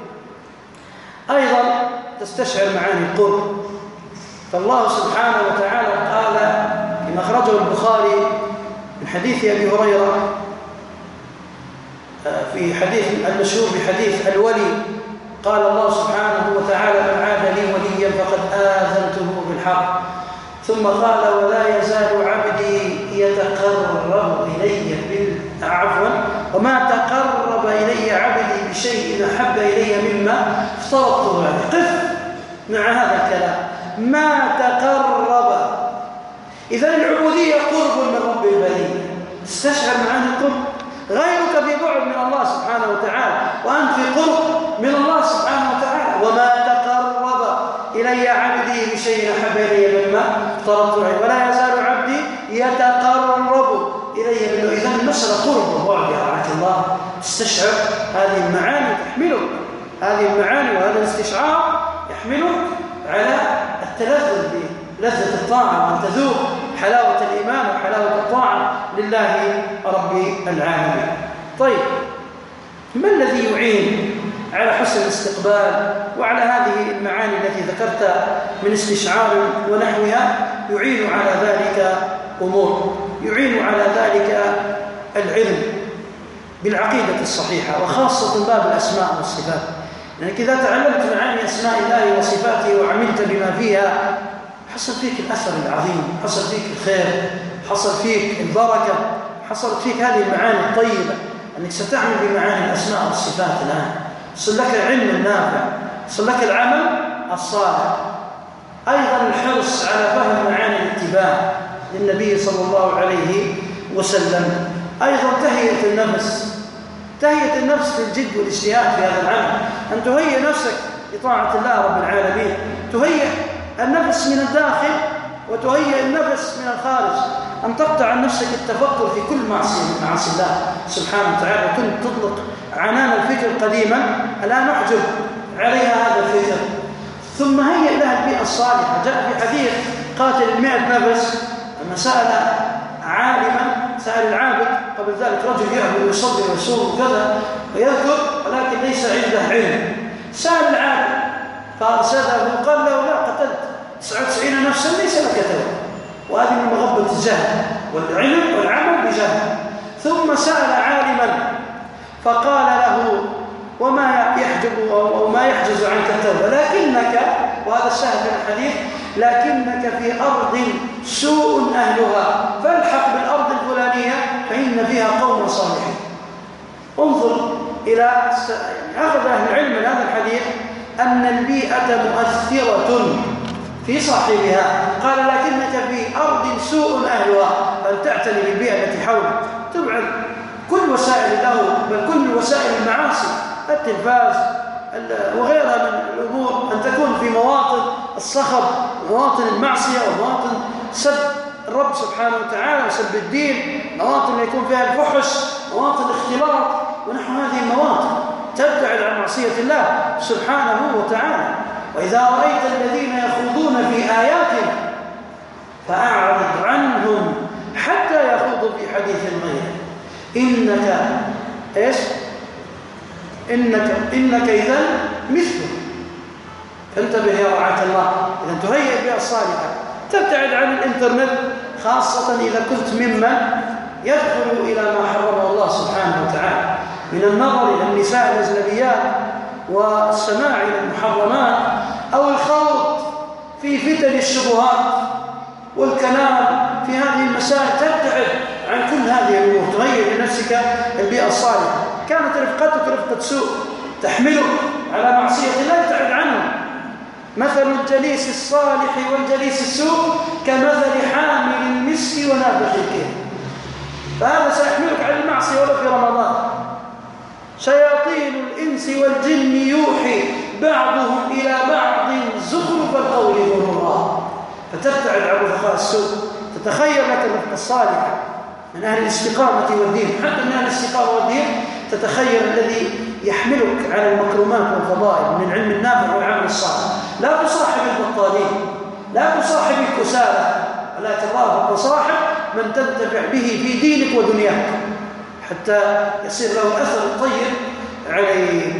أيضا تستشعر معاني القرب. فالله سبحانه وتعالى قال كما أخرجه البخاري من حديث أبي هريرة في حديث المشهور بحديث الولي، قال الله سبحانه وتعالى: من عاد لي وليا فقد آذنته بالحق. ثم قال: ولا يزال عبدي يتقرب إلي بال عفوا وما تقرب إلي عبدي بشيء أحب إلي مما افترضته عليه. قف مع هذا الكلام: ما تقرب. إذا العبودية قرب من رب البرية. تستشعر معاني القرب. غيرك في بعد من الله سبحانه وتعالى، وأنت في قرب من الله سبحانه وتعالى. وما تقرب إلي عبدي بشيء أحب إلي مما افترضته عليه، ولا يزال عبدي يتقرب إليه. إذا المسألة قرب وبعد يا رعاة الله. تستشعر هذه المعاني، تحملك هذه المعاني وهذا الاستشعار يحملك على التلذذ بلذة الطاعة، وأن تذوق حلاوة الإيمان وحلاوة الطاعة لله رب العالمين. طيب، ما الذي يعين على حسن الاستقبال وعلى هذه المعاني التي ذكرت من استشعار ونحوها؟ يعين على ذلك أمور. يعين على ذلك العلم بالعقيدة الصحيحة، وخاصة باب الأسماء والصفات. لأنك إذا تعلمت معاني أسماء الله وصفاته وعملت بما فيها حصل فيك الأثر العظيم، حصل فيك الخير، حصل فيك البركة، حصلت فيك هذه المعاني الطيبة، أنك ستعمل بمعاني الأسماء والصفات الآن، يصل لك العلم النافع، يصل لك العمل الصالح. أيضا الحرص على فهم معاني الاتباع للنبي صلى الله عليه وسلم. أيضا تهيئة النفس، تهيئة النفس في الجد والاجتهاد في هذا العمل، أن تهيئ نفسك لطاعة الله رب العالمين، تهيئ النفس من الداخل وتهيئ النفس من الخارج، أن تقطع عن نفسك التفكر في كل معصية من معاصي الله سبحانه وتعالى. كنت تطلق عنان الفكر قديما، الآن احجب عليها هذا الفكر، ثم هيئ لها البيئة الصالحة. جاء في حديث قاتل المئة نفس لما سأل عالما، سأل العابد قبل ذلك رجل يعبد ويصلي ويصوم وكذا ويذكر ولكن ليس عنده علم، سأل العابد فأرشده وقال له لا، قتلت تسعة وتسعين نفسا ليس لك توبة، وهذه من مغبة الجهل، والعلم والعمل بجهل. ثم سأل عالما فقال له وما يحجب أو ما يحجز عنك التوبة، لكنك، وهذا الشاهد من الحديث، لكنك في أرض سوء أهلها فالحق بالأرض الفلانية فإن فيها قوم صالحين. انظر إلى أخذ أهل العلم من هذا الحديث أن البيئة مؤثرة في صاحبها، قال لكنك في أرض سوء أهلها، فأن تعتني بالبيئة التي حولك، تبعد كل وسائل اللهو بل كل وسائل المعاصي، التلفاز وغيرها من الأمور، أن تكون في مواطن الصخب، مواطن المعصية ومواطن سب الرب سبحانه وتعالى وسب الدين، مواطن يكون فيها الفحش، مواطن الاختلاط ونحو هذه المواطن، تبتعد عن معصية الله سبحانه وتعالى. وإذا رأيت الذين يخوضون في آياتنا فأعرض عنهم حتى يخوضوا في حديث غيره، إنك إيش؟ إنك إنك إذا مثله. فانتبه يا رعاة الله، إذا تهيئ بها الصالحة، تبتعد عن الإنترنت، خاصة إذا كنت ممن يدخل إلى ما حرمه الله سبحانه وتعالى من النظر إلى النساء الأجنبيات والسماع إلى المحرمات أو الخوض في فتن الشبهات والكلام في هذه المسائل. تبتعد عن كل هذه الأمور، تهيئ لنفسك البيئة الصالحة. كانت رفقتك رفقة سوء تحملك على معصية الله، ابتعد عنه. مثل الجليس الصالح والجليس السوء كمثل حامل المسك ونافخ الكير، فهذا سيحملك على المعصية ولو في رمضان. شياطين الإنس والجن يوحي بعضهم إلى بعض زخرف القول غرورا، فتبتعد عن رفقاء السوء، تتخير لك الرفقة الصالحة من أهل الاستقامة والدين، حتى من أهل الاستقامة والدين تتخير الذي يحملك على المكرمات والفضائل من العلم النافع والعمل الصالح. لا تصاحب البطالين، لا تصاحب الكسالى، ولكن رافق وصاحب من تنتفع به في دينك ودنياك حتى يصير له الأثر الطيب عليك.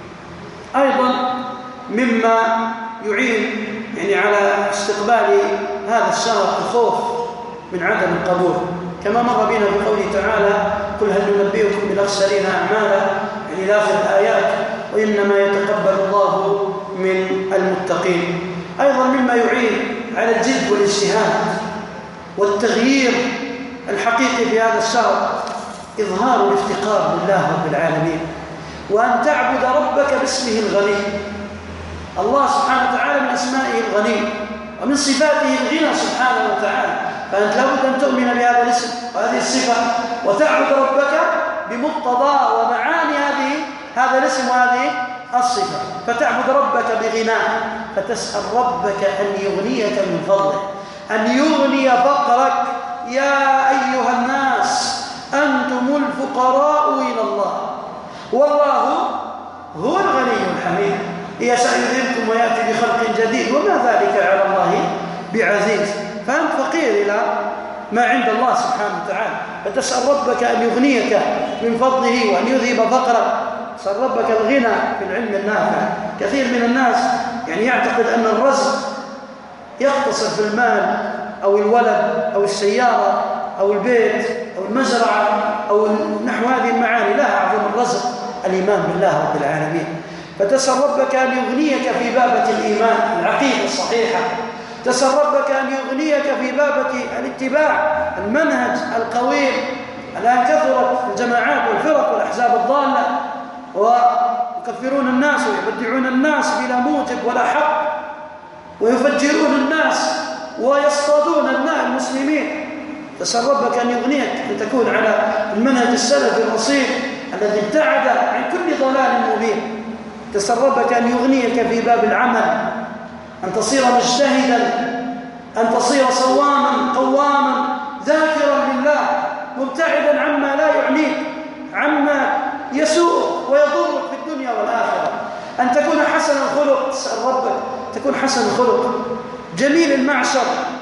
أيضا مما يعين يعني على استقبال هذا الشهر الخوف من عدم القبول، كما مر بنا في قوله تعالى قل هل ننبئكم بالأخسرين أعمالا، يعني إلى آخر الآيات، وإنما يتقبل الله من المتقين. أيضا مما يعين على الجد والاجتهاد والتغيير الحقيقي في هذا الشهر إظهار الافتقار لله رب العالمين، وأن تعبد ربك باسمه الغني. الله سبحانه وتعالى من أسمائه الغني ومن صفاته الغنى سبحانه وتعالى، فأنت لابد أن تؤمن بهذا الاسم وهذه الصفة وتعبد ربك بمقتضى ومعاني هذه هذا الاسم وهذه الصفة، فتعبد ربك بغناه، فتسأل ربك أن يغنيك من فضله، أن يغني فقرك. يا أيها الناس أنتم الفقراء إلى الله والله هو الغني الحميد. يشاء يذهبكم ويأتي بخلق جديد وما ذلك على الله بعزيز. فأنت فقير إلى ما عند الله سبحانه وتعالى، فتسأل ربك أن يغنيك من فضله وأن يذهب فقرك. سأل ربك الغنى في العلم النافع. كثير من الناس يعني يعتقد أن الرزق يقتصر في المال أو الولد أو السيارة أو البيت أو المزرعة أو نحو هذه المعاني. لا، أعظم الرزق الإيمان بالله رب العالمين. فتسأل ربك أن يغنيك في بابة الإيمان، العقيدة الصحيحة. تسأل ربك أن يغنيك في بابة الاتباع، المنهج القويم. الآن كثرت الجماعات والفرق والأحزاب الضالة، ويكفرون الناس ويبدعون الناس بلا موجب ولا حق، ويفجرون الناس ويصطادون ابناء المسلمين. تسأل ربك أن يغنيك لتكون على المنهج السلفي الأصيل الذي ابتعد عن كل ضلال مبين. تسأل ربك أن يغنيك في باب العمل، أن تصير مجتهدا، أن تصير صواما قواما ذاكرا لله، مبتعدا عما لا يعنيك، عما يسوء ويضرك في الدنيا والآخرة. أن تكون حسن الخلق، تسأل ربك تكون حسن الخلق، جميل المعشر،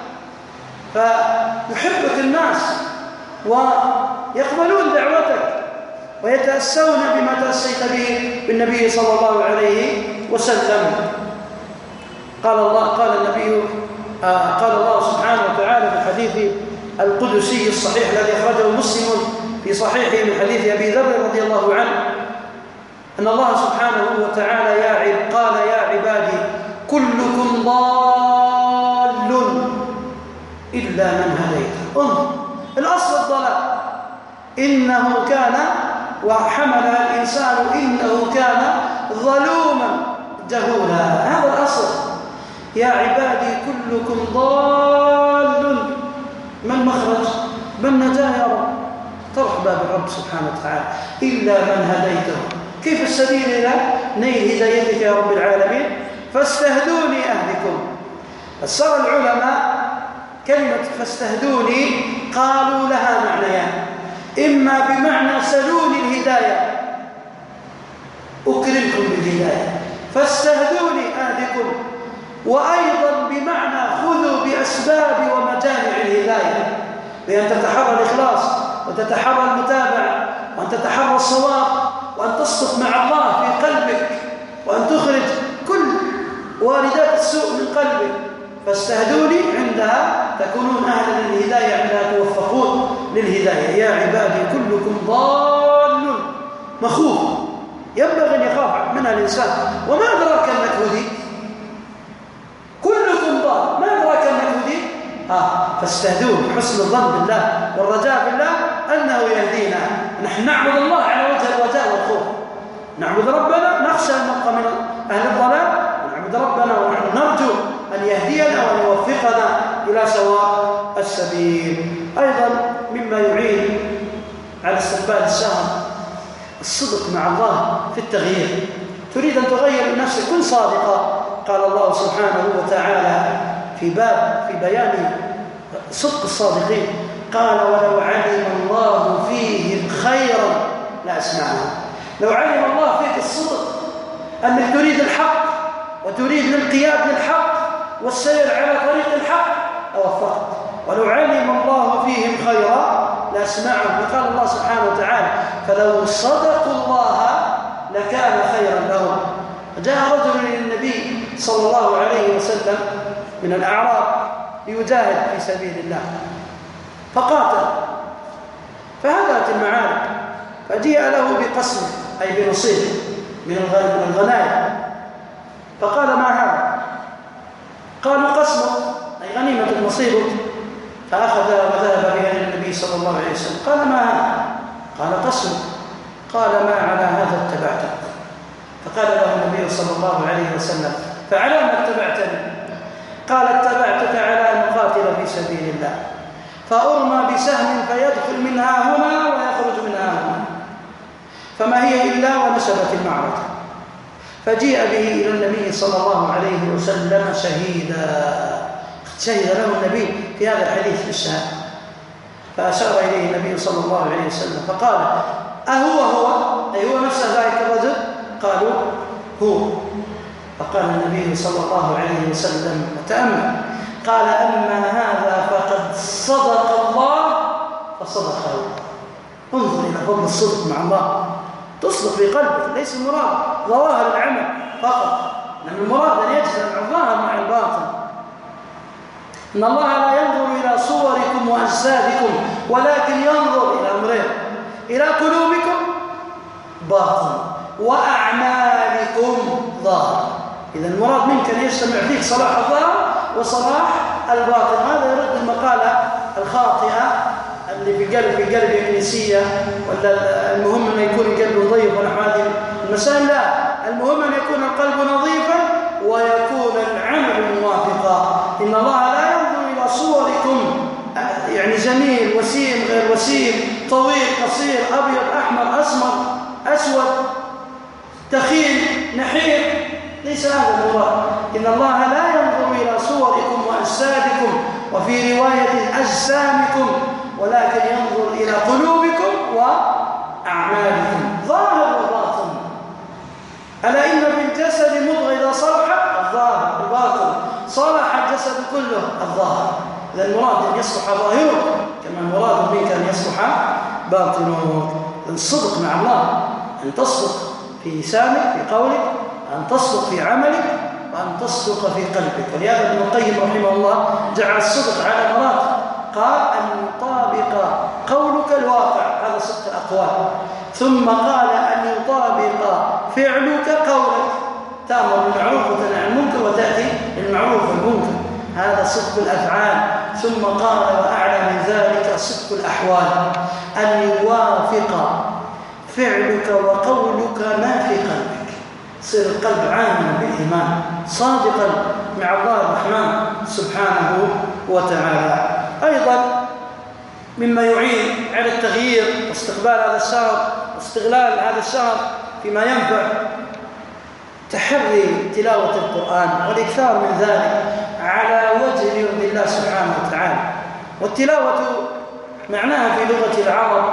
فيحبك الناس ويقبلون دعوتك ويتأسون بما تأسيت به بالنبي صلى الله عليه وسلم. قال الله قال النبي آه قال الله سبحانه وتعالى في الحديث القدسي الصحيح الذي أخرجه مسلم في صحيحه من حديث أبي ذر رضي الله عنه أن الله سبحانه وتعالى يا عب قال يا عبادي كلكم ضال إلا من هديته. انظر، الأصل الضلال، إنه كان وحملها الإنسان إنه كان ظلوما جهولا. هذا الأصل. يا عبادي كلكم ضال، ما المخرج؟ ما النجاة يا رب؟ طرح باب الرب سبحانه وتعالى إلا من هديته. كيف السبيل إلى نيل هدايتك يا رب العالمين؟ فاستهدوني أهدكم. فسر العلماء كلمة فاستهدوني قالوا لها معنيان: إما بمعنى سلوني الهداية، أكرمكم بالهداية، فاستهدوني أهدكم، وأيضا بمعنى خذوا بأسباب ومجامع الهداية، بأن تتحرى الإخلاص وتتحرى المتابعة وأن تتحرى الصواب وأن تصدق مع الله في قلبك وأن تخرج كل واردات السوء من قلبك. فاستهدوني، عندها تكونون أهلا للهداية، عندها توفقون للهداية. يا عبادي كلكم ضال مخوف، ينبغي أن يخاف منها الإنسان. وما أدراك أنك هديت؟ كلكم ضال، ما أدراك أنك هديت؟ آه فاستهدون، حسن الظن بالله والرجاء بالله أنه يهدينا. نحن نعبد الله على وجه الرجاء والخوف، نعبد ربنا، نخشى أن نبقى من أهل الضلال، ونعبد ربنا ونحن نرجو أن يهدينا وأن يوفقنا إلى سواء السبيل. أيضا مما يعين على استقبال الشهر الصدق مع الله في التغيير. تريد أن تغير من نفسك، كن صادقا. قال الله سبحانه وتعالى في باب في بيان صدق الصادقين، قال ولو علم الله فيهم خيرا لأسمعهم. لو علم الله فيك الصدق، أنك تريد الحق وتريد الانقياد للحق والسير على طريق الحق، أوفقت. ولو علم الله فيهم خيرا لأسمعهم. وقال الله سبحانه وتعالى فلو صدقوا الله لكان خيرا لهم. جاء رجل للنبي صلى الله عليه وسلم من الأعراب ليجاهد في سبيل الله، فقاتل فهدأت المعارك، فجيء له بقسم أي بنصيب من الغنائم، فقال ما هذا؟ قالوا قسمه أي غنيمة نصيبك، فأخذ وذهب بها إلى النبي صلى الله عليه وسلم. قال ما هذا؟ قال قسمه. قال ما على هذا اتبعتك. فقال له النبي صلى الله عليه وسلم فعلى ما اتبعتني؟ قال اتبعتك على أن أقاتل في سبيل الله فأرمى بسهم فيدخل منها هنا ويخرج منها هنا، فما هي إلا ونسبت المعركة. فجيء به إلى النبي صلى الله عليه وسلم شهيدا، شهد له النبي في هذا الحديث بالشهادة. فأشار إليه النبي صلى الله عليه وسلم فقال أهو هو أي هو نفس ذلك الرجل؟ قالوا هو. فقال النبي صلى الله عليه وسلم وتأمل قال أما هذا فقد صدق الله فصدقه. انظر إلى فضل الصدق مع الله، تصدق في قلبك، ليس المراد ظواهر العمل فقط، لأن المراد أن يجمع الظاهر مع الباطن. إن الله لا ينظر إلى صوركم وأجسادكم ولكن ينظر إلى أمرين: إلى قلوبكم باطن وأعمالكم ظاهر. إذا المراد منك أن يجتمع فيك صلاح الظاهر وصلاح الباطن. هذا يرد المقالة الخاطئة اللي في قلب في قلب الكنيسية، ولا المهم أن يكون القلب نظيف ونحو هذه المسائل. لا، المهم أن يكون القلب نظيفا ويكون العمل موافقا. إن الله لا ينظر إلى صوركم، يعني جميل وسيم غير وسيم، طويل قصير، أبيض أحمر أسمر أسود، تخين نحيف، ليس هذا المراد. إن الله لا ينظر إلى صوركم وأجسادكم، وفي رواية أجسامكم، ولكن ينظر إلى قلوبكم وأعمالكم ظاهر وباطن. ألا إن في الجسد مضغة إذا صلح الظاهر الباطن صلح الجسد كله الظاهر. إذا المراد أن يصلح ظاهره كما المراد منك أن يصلح باطنه. الصدق مع الله، أن تصدق في لسانك في قولك، أن تصدق في عملك، وأن تصدق في قلبك. ولهذا ابن القيم رحمه الله جعل الصدق على مراتب، قال أن يطابق قولك الواقع، هذا صدق الأقوال، ثم قال أن يطابق فعلك قولك، تأمر بالمعروف وتنهى عن المنكر وتأتي بالمعروف والمنكر، هذا صدق الأفعال. ثم قال وأعلى من ذلك صدق الأحوال، أن يوافق فعلك وقولك ما في قلبك، صير القلب عاملا بالإيمان صادقا مع الله الرحمن سبحانه وتعالى. أيضا مما يعين على التغيير واستقبال هذا الشهر واستغلال هذا الشهر فيما ينفع تحري تلاوة القرآن والإكثار من ذلك على وجه يرضي الله سبحانه وتعالى. والتلاوة معناها في لغة العرب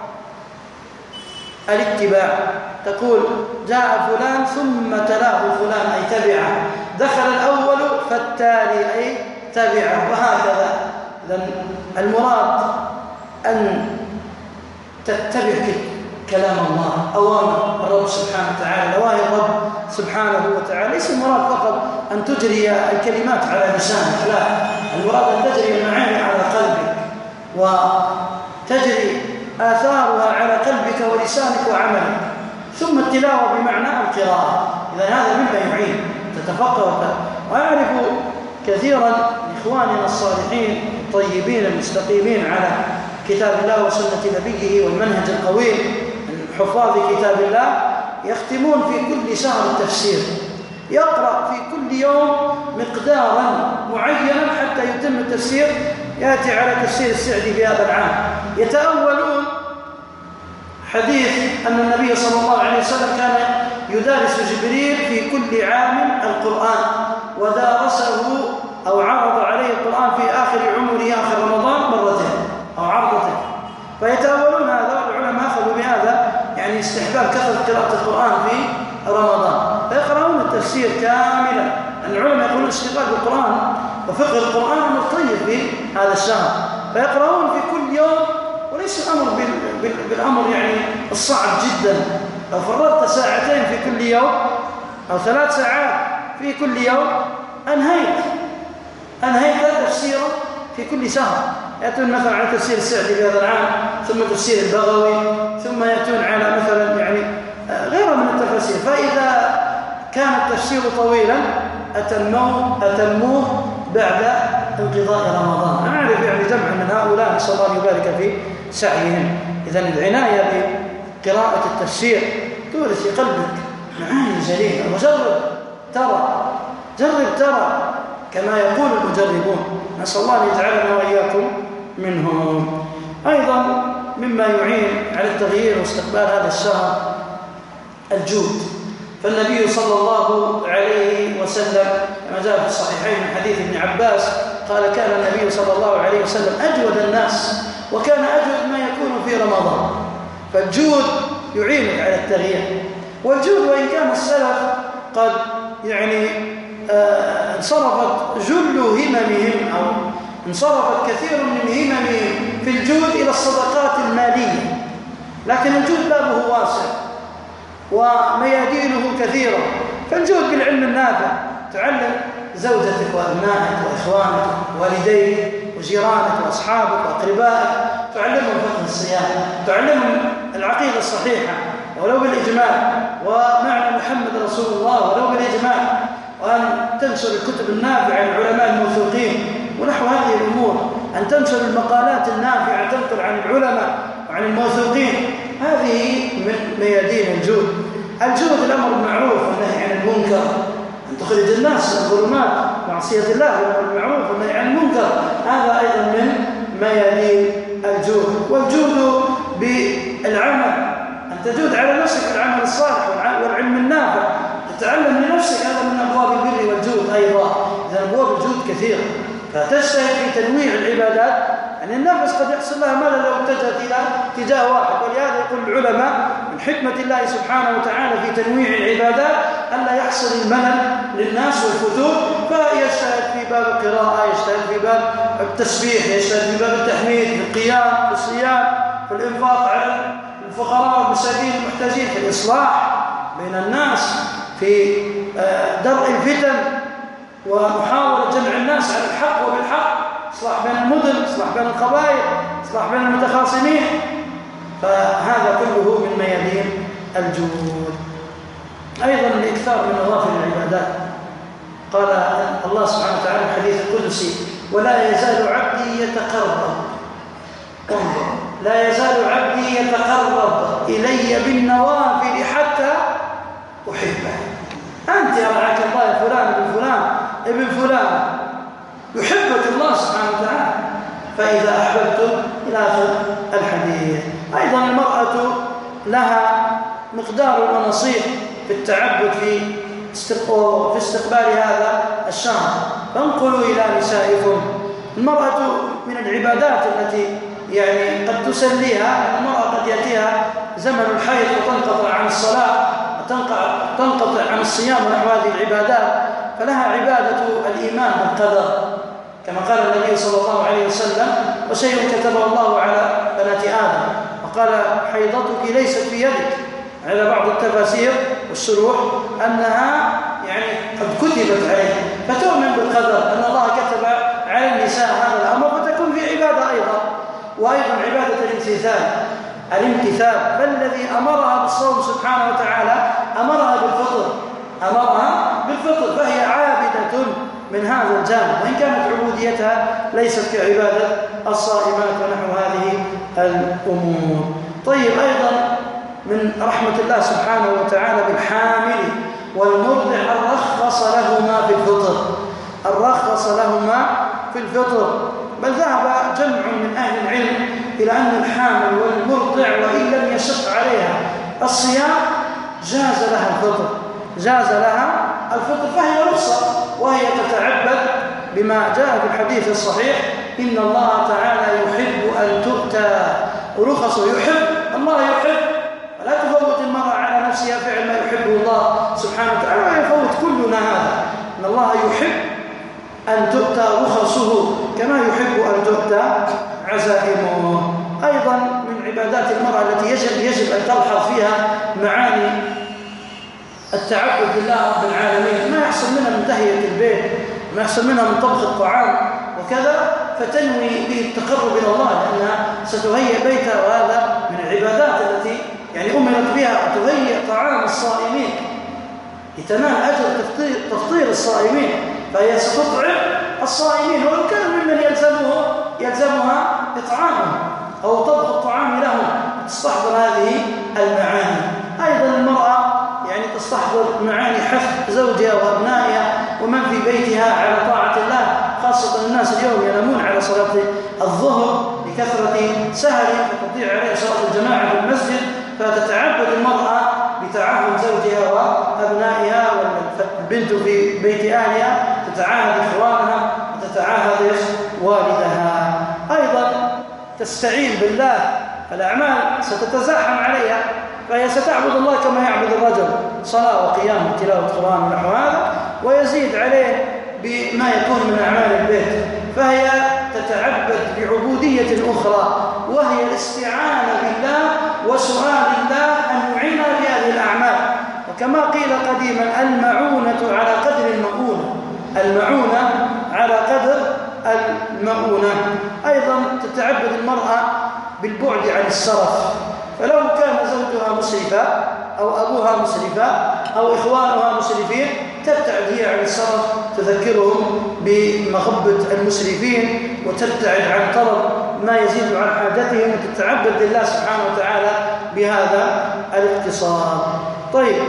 الاتباع، تقول جاء فلان ثم تلاه فلان أي تبعه، دخل الأول فالتالي أي تبعه، وهكذا. المراد أن تتبع كلام الله، أوامر الرب سبحانه وتعالى، نواهي الرب سبحانه وتعالى. ليس المراد فقط أن تجري الكلمات على لسانك، لا، المراد أن تجري المعاني على قلبك وتجري آثارها على قلبك ولسانك وعملك. ثم التلاوة بمعنى القراءة. إذا هذا مما يعين تتفقه. وأعرف كثيرا من إخواننا الصالحين الطيبين المستقيمين على كتاب الله وسنة نبيه والمنهج القويم، حفاظ كتاب الله، يختمون في كل شهر التفسير، يقرأ في كل يوم مقدارا معينا حتى يتم التفسير. يأتي على تفسير السعدي في هذا العام، يتأولون حديث أن النبي صلى الله عليه وسلم كان يدارس جبريل في كل عام القرآن، ودارسه أو عرض عليه القرآن في آخر عمره آخر رمضان مرتين أو عرضتين. فيتأولون هذا، والعلماء أخذوا بهذا يعني استحباب كثرة قراءة القرآن في رمضان، فيقرؤون التفسير كاملا. العلماء يقولون اشتغال بالقرآن وفقه القرآن أمر طيب في هذا الشهر، فيقرؤون في كل يوم. وليس الأمر بالأمر يعني الصعب جدا، لو فرضت ساعتين في كل يوم أو ثلاث ساعات في كل يوم أنهيت أنهيت تفسيرا في كل شهر. يأتون مثلا على تفسير السعدي في هذا العام، ثم تفسير البغوي، ثم يأتون على مثلا يعني غيره من التفاسير. فإذا كان التفسير طويلا أتموه أتموه بعد انقضاء رمضان. أعرف يعني جمع من هؤلاء، نسأل الله يبارك في سعيهم. إذا العناية بقراءة التفسير تورث في قلبك معاني جليلة. وجرب ترى جرب ترى كما يقول المجربون. نسأل الله أن يجعلنا وإياكم منهم. أيضا مما يعين على التغيير واستقبال هذا الشهر الجود. فالنبي صلى الله عليه وسلم كما جاء في الصحيحين من حديث ابن عباس قال كان النبي صلى الله عليه وسلم أجود الناس، وكان أجود ما يكون في رمضان، فالجود يعينك على التغيير. والجود وإن كان السلف قد يعني آه انصرفت جل هممهم أو انصرفت كثير من هممهم في الجود إلى الصدقات المالية، لكن الجود بابه واسع وميادينه كثيرة. فالجود بالعلم النافع، تعلم زوجتك وأبنائك وإخوانك ووالديك وجيرانك وأصحابك وأقربائك، تعلمهم فقه الصيام، تعلمهم العقيدة الصحيحة ولو بالإجمال، ومعنى محمد رسول الله ولو بالإجمال، وأن تنشر الكتب النافعة للعلماء الموثوقين ونحو هذه الأمور، أن تنشر المقالات النافعة تنقل عن العلماء وعن الموثوقين. هذه من ميادين الجود. الجود الأمر بالمعروف والنهي عن المنكر، أن تخرج الناس من الظلمات معصية الله والأمر بالمعروف والنهي عن المنكر، هذا أيضا من ميادين الجود. والجود بالعمل، أن تجود على نفسك بالعمل الصالح والعلم النافع، تتعلم لنفسك، هذا من أبواب البر والجود أيضا. إذا أبواب الجود كثيرة، فتجتهد في تنويع العبادات. يعني النفس قد يحصل لها ملل لو اتجهت إلى اتجاه واحد، ولهذا يقول العلماء من حكمة الله سبحانه وتعالى في تنويع العبادات ألا يحصل الملل للناس والفتور، فيجتهد في باب القراءة، يجتهد في باب التسبيح، يجتهد في باب التحميد، في القيام، في الصيام، في الإنفاق على الفقراء والمساكين المحتاجين، في الإصلاح بين الناس، في درء الفتن ومحاولة جمع الناس على الحق وبالحق، إصلاح بين المدن، إصلاح بين القبائل، إصلاح بين المتخاصمين. فهذا كله من ميادين الجود. أيضا الإكثار من نوافل العبادات. قال الله سبحانه وتعالى في الحديث القدسي: ولا يزال عبدي يتقرب انظر لا يزال عبدي يتقرب إلي بالنوافل حتى أحبه. أنت رعاك الله يا فلان ابن فلان ابن فلان، يحبك الله سبحانه وتعالى، فإذا أحببته إلى آخر الحديث. أيضا المرأة لها مقدار ونصيب في التعبد في في استقبال هذا الشهر. فانقلوا إلى نسائكم. المرأة من العبادات التي يعني قد تسليها، المرأة قد يأتيها زمن الحيض وتنقطع عن الصلاة وتنقطع عن الصيام ونحو هذه العبادات، فلها عبادة الإيمان بالقدر، كما قال النبي صلى الله عليه وسلم: وشيء كتبه الله على بنات آدم، وقال: حيضتك ليست في يدك. على بعض التفاسير والشروح أنها يعني قد كتبت عليه، فتؤمن بالقدر أن الله كتب على النساء هذا الأمر، فتكون في عبادة أيضا. وأيضا عبادة الامتثال الامتثال فالذي أمرها بالصوم سبحانه وتعالى أمرها بالفطر أمرها بالفطر فهي عابدة من هذا الجانب، وإن كانت عبوديتها ليست كعبادة الصائمات ونحو هذه الأمور. طيب، أيضا من رحمة الله سبحانه وتعالى بالحامل والمرضع الرخص لهما في الفطر الرخص لهما في الفطر بل ذهب جمع من أهل العلم إلى أن الحامل والمرضع وإن لم يشق عليها الصيام جاز لها الفطر جاز لها الفطر فهي رخصة، وهي تتعبد بما جاء في الحديث الصحيح: إن الله تعالى يحب أن تؤتى رخصه. يحب الله يحب، فلا تفوت المرأة على نفسها فعل ما يحبه الله سبحانه وتعالى، ويفوت كلنا هذا. إن الله يحب أن تؤتى رخصه كما يحب أن تؤتى عزائمه. أيضا من عبادات المرأة التي يجب, يجب أن تلحظ فيها معاني التعبد لله رب العالمين، ما يحصل منها من تهيئة البيت، ما يحصل منها من طبخ الطعام وكذا، فتنوي به التقرب إلى الله لأنها ستهيئ بيتها، وهذا من العبادات التي يعني أمرت بها تهيئ طعام الصائمين لتنال أجر تفطير, تفطير الصائمين، فهي ستطعم الصائمين ولو كان ممن يلزمه يلزمها إطعامهم أو طبخ الطعام لهم، تستحضر هذه المعاني. أيضا المرأة يعني تستحضر معاني حث زوجها وأبنائها ومن في بيتها على طاعة الله، خاصة الناس اليوم ينامون على صلاة الظهر لكثرة سهر فتضيع عليه صلاة الجماعة في المسجد، فتتعبد المرأة بتعهد زوجها وأبنائها، والبنت في بيت أهلها تتعاهد إخوانها وتتعاهد والدها. أيضا تستعين بالله الأعمال ستتزاحم عليها، فهي ستعبد الله كما يعبد الرجل، صلاة وقيام وتلاوة القرآن ونحو هذا، ويزيد عليه بما يكون من أعمال البيت، فهي تتعبد بعبودية أخرى وهي الاستعانة بالله وسؤال الله أن يعينها في هذه الأعمال. وكما قيل قديما المعونة على قدر المؤونة، المعونة على قدر المؤونة. أيضا تتعبد المرأة بالبعد عن السرف، فلو كان زوجها مسرفا أو أبوها مسرفا أو إخوانها مسرفين تبتعد هي عن السرف، تذكرهم بمغبة المسرفين وتبتعد عن طلب ما يزيد عن حاجتهم، وتتعبد لله سبحانه وتعالى بهذا الاقتصاد. طيب،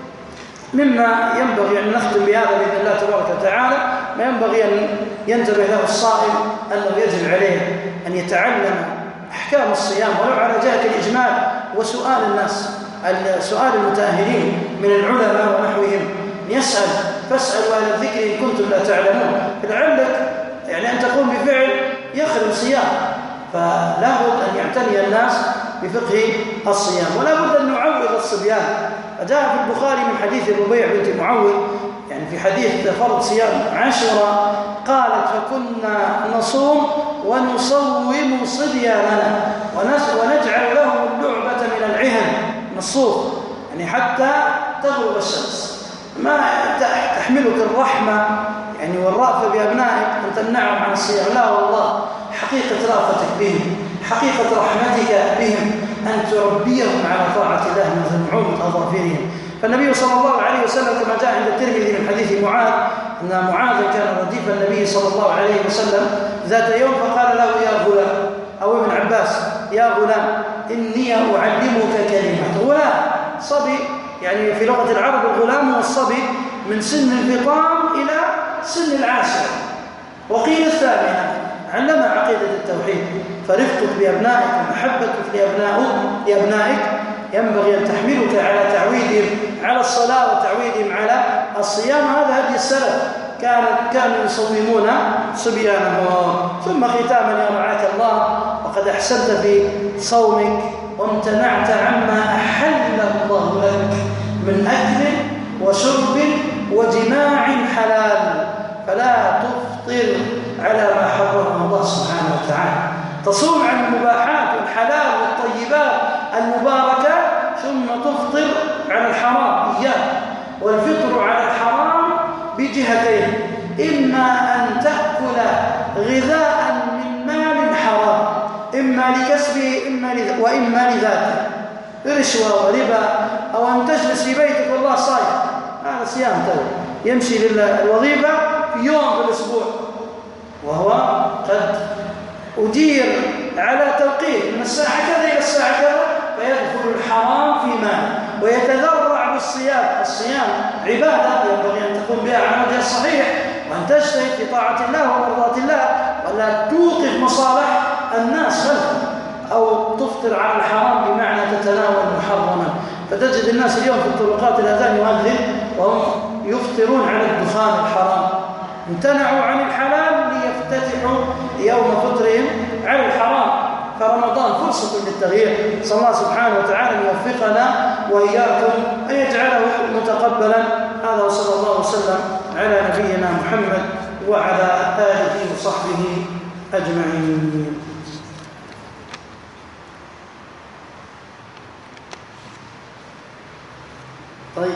مما ينبغي أن نختم بهذا بإذن الله تبارك وتعالى، ما ينبغي أن ينتبه له الصائم أنه يجب عليه أن يتعلم أحكام الصيام ولو على جهة الإجمال، وسؤال الناس، سؤال المتأهلين من العلماء ونحوهم، يسأل فاسألوا أهل الذكر إن كنتم لا تعلمون. لعلك يعني أن تقوم بفعل يخرم صيام، فلا بد أن يعتني الناس بفقه الصيام، ولا بد أن نعوض الصبيان. فجاء في البخاري من حديث الربيع بنت معوذ، يعني في حديث فرض صيام عاشوراء، قالت فكنا نصوم ونصوم صبياننا ونجعل لهم اللعبة من العهن، نصوف يعني حتى تغرب الشمس. ما تحملك الرحمة يعني والرأفة بأبنائك أن تمنعهم عن الصيام، لا والله، حقيقة رأفتك بهم، حقيقة رحمتك بهم أن تربيهم على طاعة الله من نعومة أظافرهم. فالنبي صلى الله عليه وسلم كما جاء عند الترمذي من حديث معاذ أن معاذ كان رديف النبي صلى الله عليه وسلم ذات يوم، فقال له يا غلام، أو ابن عباس، يا غلام إني أعلمك كلمة. غلام صبي، يعني في لغة العرب الغلام هو الصبي من سن الفطام إلى سن العاشر، وقيل الثامنة، علم عقيدة التوحيد. فرفقك بأبنائك ومحبتك لأبنائك ينبغي أن تحملك على تعويدهم على الصلاة وتعويدهم على الصيام. هذا هدي السلف، كان كانوا يصومون صبيانهم. ثم ختاما يا رعاك الله، وقد أحسنت في صومك وامتنعت عما أحل الله لك من أكل وشرب وجماع حلال، فلا تفطر على ما حرمه الله سبحانه وتعالى. تصوم عن المباحات والحلال والطيبات المباركة، ثم تفطر على الحرام. إياه والفطر على الحرام بجهتين، إما أن تأكل غذاء من مال حرام، إما لكسبه إما وإما لذاته، رشوة وربا، أو أن تجلس في بيتك والله صايم، هذا صيام تو يمشي للوظيفة في يوم في الأسبوع، وهو قد أجير على توقيت من الساعة كذا إلى الساعة كذا، فيدخل الحرام في مال ويتذرع بالصيام. الصيام عبادة ينبغي أن تقوم بها على وجه الصحيح، وأن تجتهد في طاعة الله ومرضاة الله، ولا توقف مصالح الناس خلفه، أو تفطر على الحرام بمعنى تتناول محرما. فتجد الناس اليوم في الطرقات الأذان يؤذن وهم يفطرون على الدخان الحرام، امتنعوا عن الحلال ليفتتحوا يوم فطرهم على الحرام. فرمضان فرصة للتغيير، صلى الله سبحانه وتعالى أن يوفقنا وإياكم أن يجعله متقبلا. هذا وصلى الله وسلم على نبينا محمد وعلى آله وصحبه أجمعين. طيب،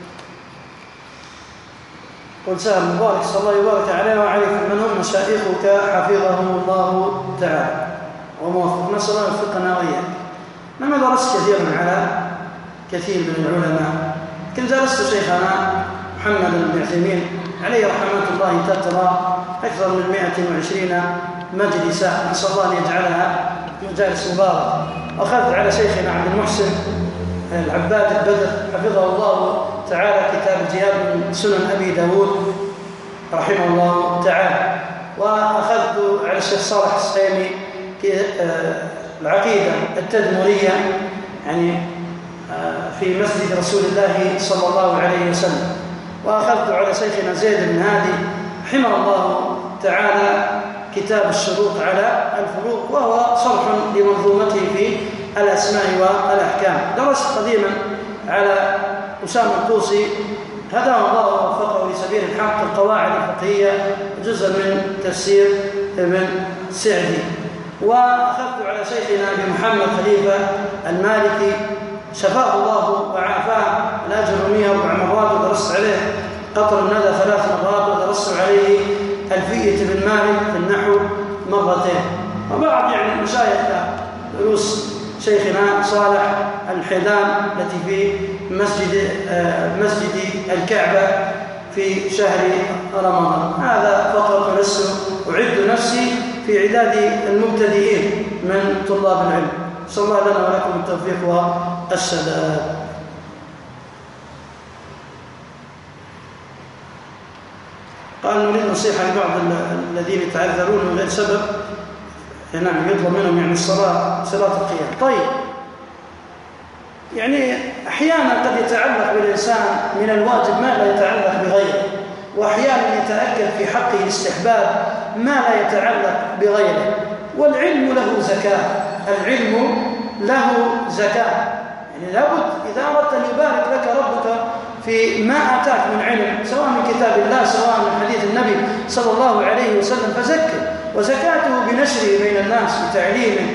قل سهل مبارك صلى الله يبارك عليه وعليكم من هم مشايخك حفظهم الله تعالى وموفق، نسأل الله يوفقنا وإياك. لما درست كثيرا على كثير من العلماء، كنت جلست شيخنا محمد بن عثيمين عليه رحمة الله تترى أكثر من مئة وعشرين مجلسا، نسأل الله أن يجعلها مجالس مباركة. أخذت على شيخنا عبد المحسن العباد البدر حفظه الله تعالى كتاب الجهاد من سنن أبي داود رحمه الله تعالى، وأخذت على الشيخ صالح السحيمي العقيدة التدمرية يعني في مسجد رسول الله صلى الله عليه وسلم، وأخذت على شيخنا زيد بن هادي رحمه الله تعالى كتاب الشروط على الفروق، وهو شرح لمنظومته في الأسماء والأحكام. درست قديما على أسامة الطوسي هداه الله ووفقه لسبيل الحق القواعد الفقهية، جزء من تفسير ابن سعدي. وأخذت على شيخنا أبي محمد خليفة المالكي شفاه الله وعافاه الأجر مئة وأربع مرات، ودرست عليه قطر الندى ثلاث مرات، ودرست عليه ألفية بن مالك في النحو مرتين. وبعض يعني المشايخ دروس شيخنا صالح الحيدان التي في مسجد مسجد الكعبة في شهر رمضان. هذا فقط، ولست أعد نفسي في عداد المبتدئين من طلاب العلم. صلى الله لنا ولكم التوفيق والسداد. قال نريد نصيحة لبعض الذين يتعذرون من غير سبب، نعم يطلب منهم يعني الصلاة صلاة القيام. طيب، يعني أحيانا قد يتعلق بالإنسان من الواجب ما لا يتعلق بغيره، وأحيانا يتأكد في حقه الاستحباب ما لا يتعلق بغيره. والعلم له زكاة، العلم له زكاة، يعني لابد إذا أردت أن يبارك لك ربك في ما آتاك من علم، سواء من كتاب الله سواء من حديث النبي صلى الله عليه وسلم، فزكه. وزكاته بنشره بين الناس، بتعليمه،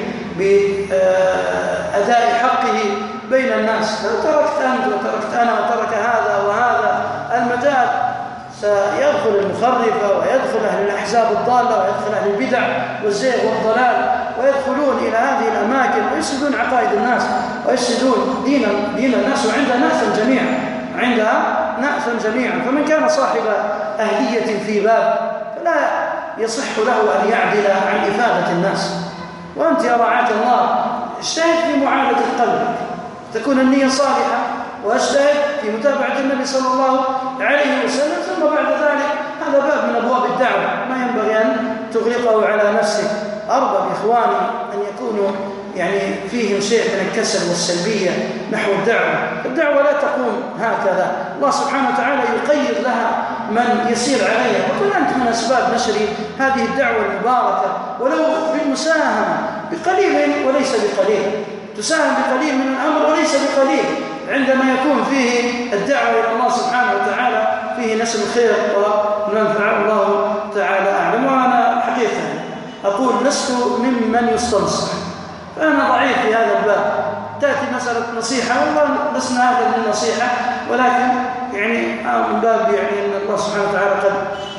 بأداء حقه بين الناس. لو تركت أنت وتركت أنا وترك هذا وهذا المجال، سيدخل المخرفة ويدخل أهل الأحزاب الضالة ويدخل أهل البدع والزيغ والضلال، ويدخلون إلى هذه الأماكن ويفسدون عقائد الناس ويفسدون دين دين الناس، وعندها نأسا جميعا، عندها نأسا جميعا. فمن كان صاحب أهلية في باب فلا يصح له أن يعدل عن إفادة الناس. وأنت يا رعاة الله اجتهد في معالجة قلبك، تكون النية صالحة، واجتهد في متابعة النبي صلى الله عليه وسلم. ثم بعد ذلك هذا باب من أبواب الدعوة، ما ينبغي أن تغلقه على نفسك. أرغب إخواني أن يكونوا يعني فيهم شيء من الكسل والسلبية نحو الدعوة. الدعوة لا تقوم هكذا، الله سبحانه وتعالى يقيد لها من يسير عليها، وكن أنت من أسباب نشر هذه الدعوة المباركة، ولو بالمساهمة بقليل وليس بقليل. تساهم بقليل من الأمر وليس بقليل، عندما يكون فيه الدعوة إلى الله سبحانه وتعالى فيه نشر الخير وننفع. الله تعالى أعلم. وأنا حقيقة أقول لست ممن يستنصح، فأنا ضعيف في هذا الباب. تأتي مسألة نصيحة، والله لسنا هذا من النصيحة، ولكن يعني من باب يعني أن الله سبحانه وتعالى قد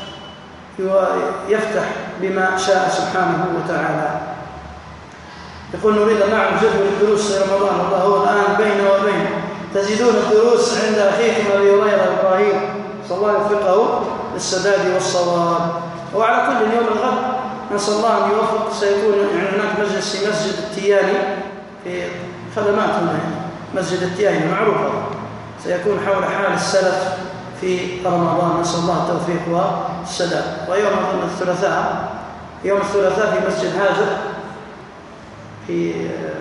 يفتح بما شاء سبحانه وتعالى. يقول نريد أن نعرف جدول الدروس في رمضان، الله هو الآن بين وبين تزيدون الدروس عند أخيكم أبي هريرة إبراهيم، صلى الله يوفقه للسداد والصواب. وعلى كل يوم الغد نسأل الله أن يوفق. سيكون يعني هناك مجلس في مسجد التياني في خدمات هنا، مسجد التياني معروف، سيكون حول حال السلف في رمضان، نسأل الله التوفيق والسداد. ويوم الثلاثاء يوم الثلاثاء في مسجد هاجر في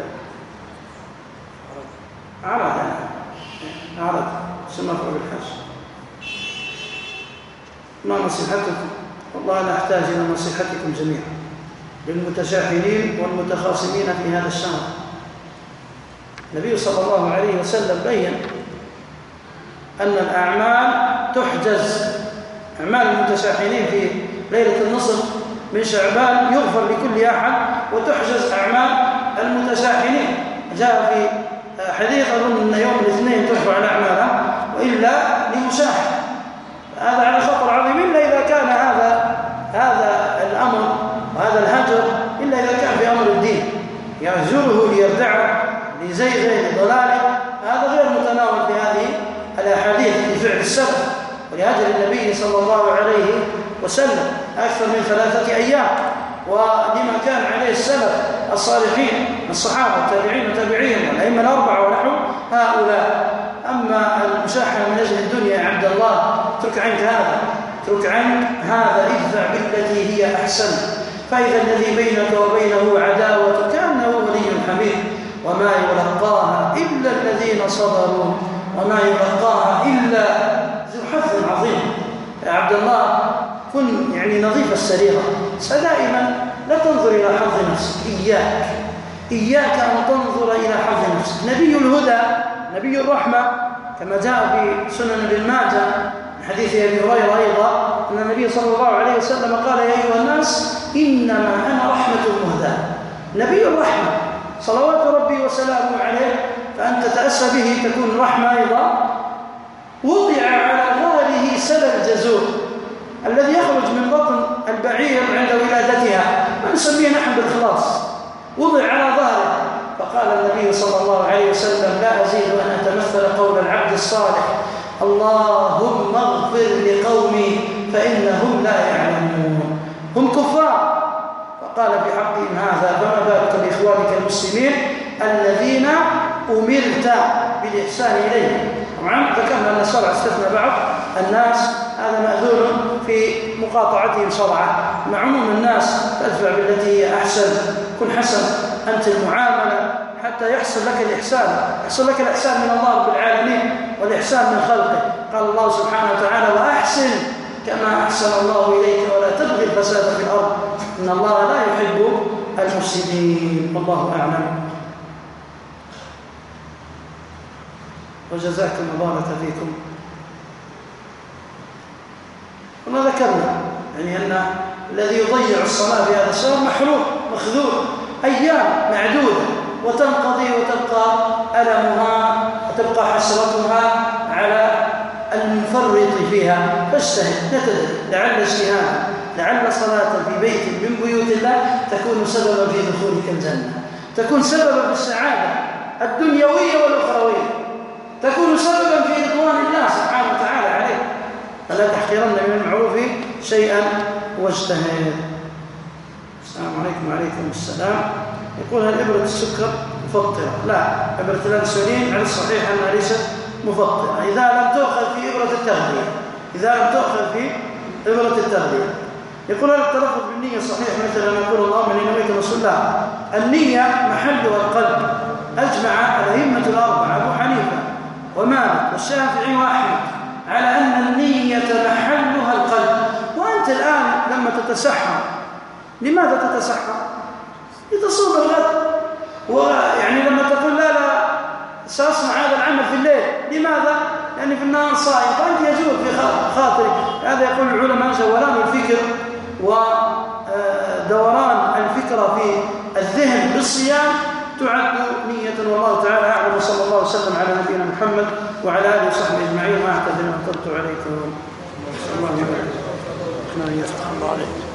عرض يعني عرض سمى في الحج. ما نصيحتكم؟ والله أنا أحتاج إلى نصيحتكم جميعا، للمتشاحنين والمتخاصمين في هذا الشهر. النبي صلى الله عليه وسلم بين أن الأعمال تحجز، أعمال المتشاحنين في ليلة النصف من شعبان يغفر لكل أحد، وتحجز أعمال المتشاحنين. جاء في حديث أظن أن يوم الاثنين ترفع الأعمال وإلا لمشاحن. هذا على خطر عظيم، إلا إذا كان هذا هذا الأمر وهذا الهجر إلا إذا كان في أمر الدين يهجره ليردعه لزيغه لضلاله، هذا غير متناول في هذه الأحاديث لفعل السلف ولهجر النبي صلى الله عليه وسلم أكثر من ثلاثة أيام، ولما كان عليه السلف الصالحين الصحابة التابعين وتابعيهم والأئمة الأربعة ونحو هؤلاء. أما المشاحنة من أجل الدنيا يا عبد الله اترك عنك هذا، اترك عنك هذا، ادفع بالتي هي أحسن، فإذا الذي بينك وبينه عداوة كأنه ولي حميم، وما يلقاها إلا الذين صبروا وما يلقاها إلا ذو حظ عظيم. يا عبد الله كن يعني نظيف السريرة، دائما لا تنظر إلى حظ نفسك، إياك إياك أن تنظر إلى حظ نفسك. نبي الهدى نبي الرحمة كما جاء في سنن ابن ماجه من حديث أبي هريرة أيضا أن النبي صلى الله عليه وسلم قال: يا أيها الناس إنما أنا رحمة مهداة. نبي الرحمة صلوات ربي وسلامه عليه، فأن تتأسى به تكون رحمة أيضا. وضع على ظهره سل الجزور الذي يخرج من بطن البعير عند ولادتها، ما نسميه نحن بالخلاص، وضع على ظهره. فقال النبي صلى الله عليه وسلم: لا أزيد أن أتمثل قول العبد الصالح: اللهم اغفر لقومي فإنهم لا يعلمون. هم كفار. فقال بحقهم هذا: فما بالك بإخوانك المسلمين الذين أمرت بالإحسان إليهم. طبعا ذكرنا أن الشرع استثنى بعض الناس، هذا مأذون في مقاطعتهم شرعا. مع عموم الناس فادفع بالتي هي أحسن، كن حسن أنت المعاملة حتى يحصل لك الإحسان، يحصل لك الإحسان من الله رب العالمين والإحسان من خلقه. قال الله سبحانه وتعالى: وأحسن كما أحسن الله إليك ولا تبغي الفساد في الأرض إن الله لا يحب المفسدين. والله أعلم. وجزاكم الله فيكم. كما ذكرنا يعني أن الذي يضيع الصلاة في هذا الشهر محروم مخذول، أيام معدودة وتنقضي وتبقى ألمها وتبقى حسرتها على المفرط فيها. فاجتهد، نتدري لعل اجتهادا لعل صلاة في بيت من بيوت الله تكون سببا في دخولك الجنة، تكون سببا في السعادة الدنيوية والأخروية، تكون سببا في رضوان الله سبحانه وتعالى عليك. فلا تحقرن من المعروف شيئا واجتهد. السلام عليكم. وعليكم السلام. يقول: هل إبرة السكر مفطرة؟ لا، إبرة الأنسولين على الصحيح أنها ليست مفطرة إذا لم تؤخذ في إبرة التغذية، إذا لم تؤخذ في إبرة التغذية. يقول: هل التلفظ بالنية صحيح مثل أن يقول اللهم إني نويت رسول الله؟ النية محلها القلب. أجمع الأئمة الأربعة أبو حنيفة ومالك والشافعي وأحمد على أن النية محلها القلب. وأنت الآن لما تتسحر، لماذا تتسحر؟ لتصوم الغد. ويعني لما تقول لا لا سأصنع هذا العمل في الليل، لماذا؟ لأني في النهار صائم، فأنت يجوز في خاطرك. هذا يقول العلماء: جولان الفكر ودوران الفكرة في الذهن بالصيام تعد نية. والله تعالى أعلم. وصلى الله وسلم على نبينا محمد وعلى آله وصحبه أجمعين. وأعتذر أن طلت عليكم. الله يبارك. الله عليك.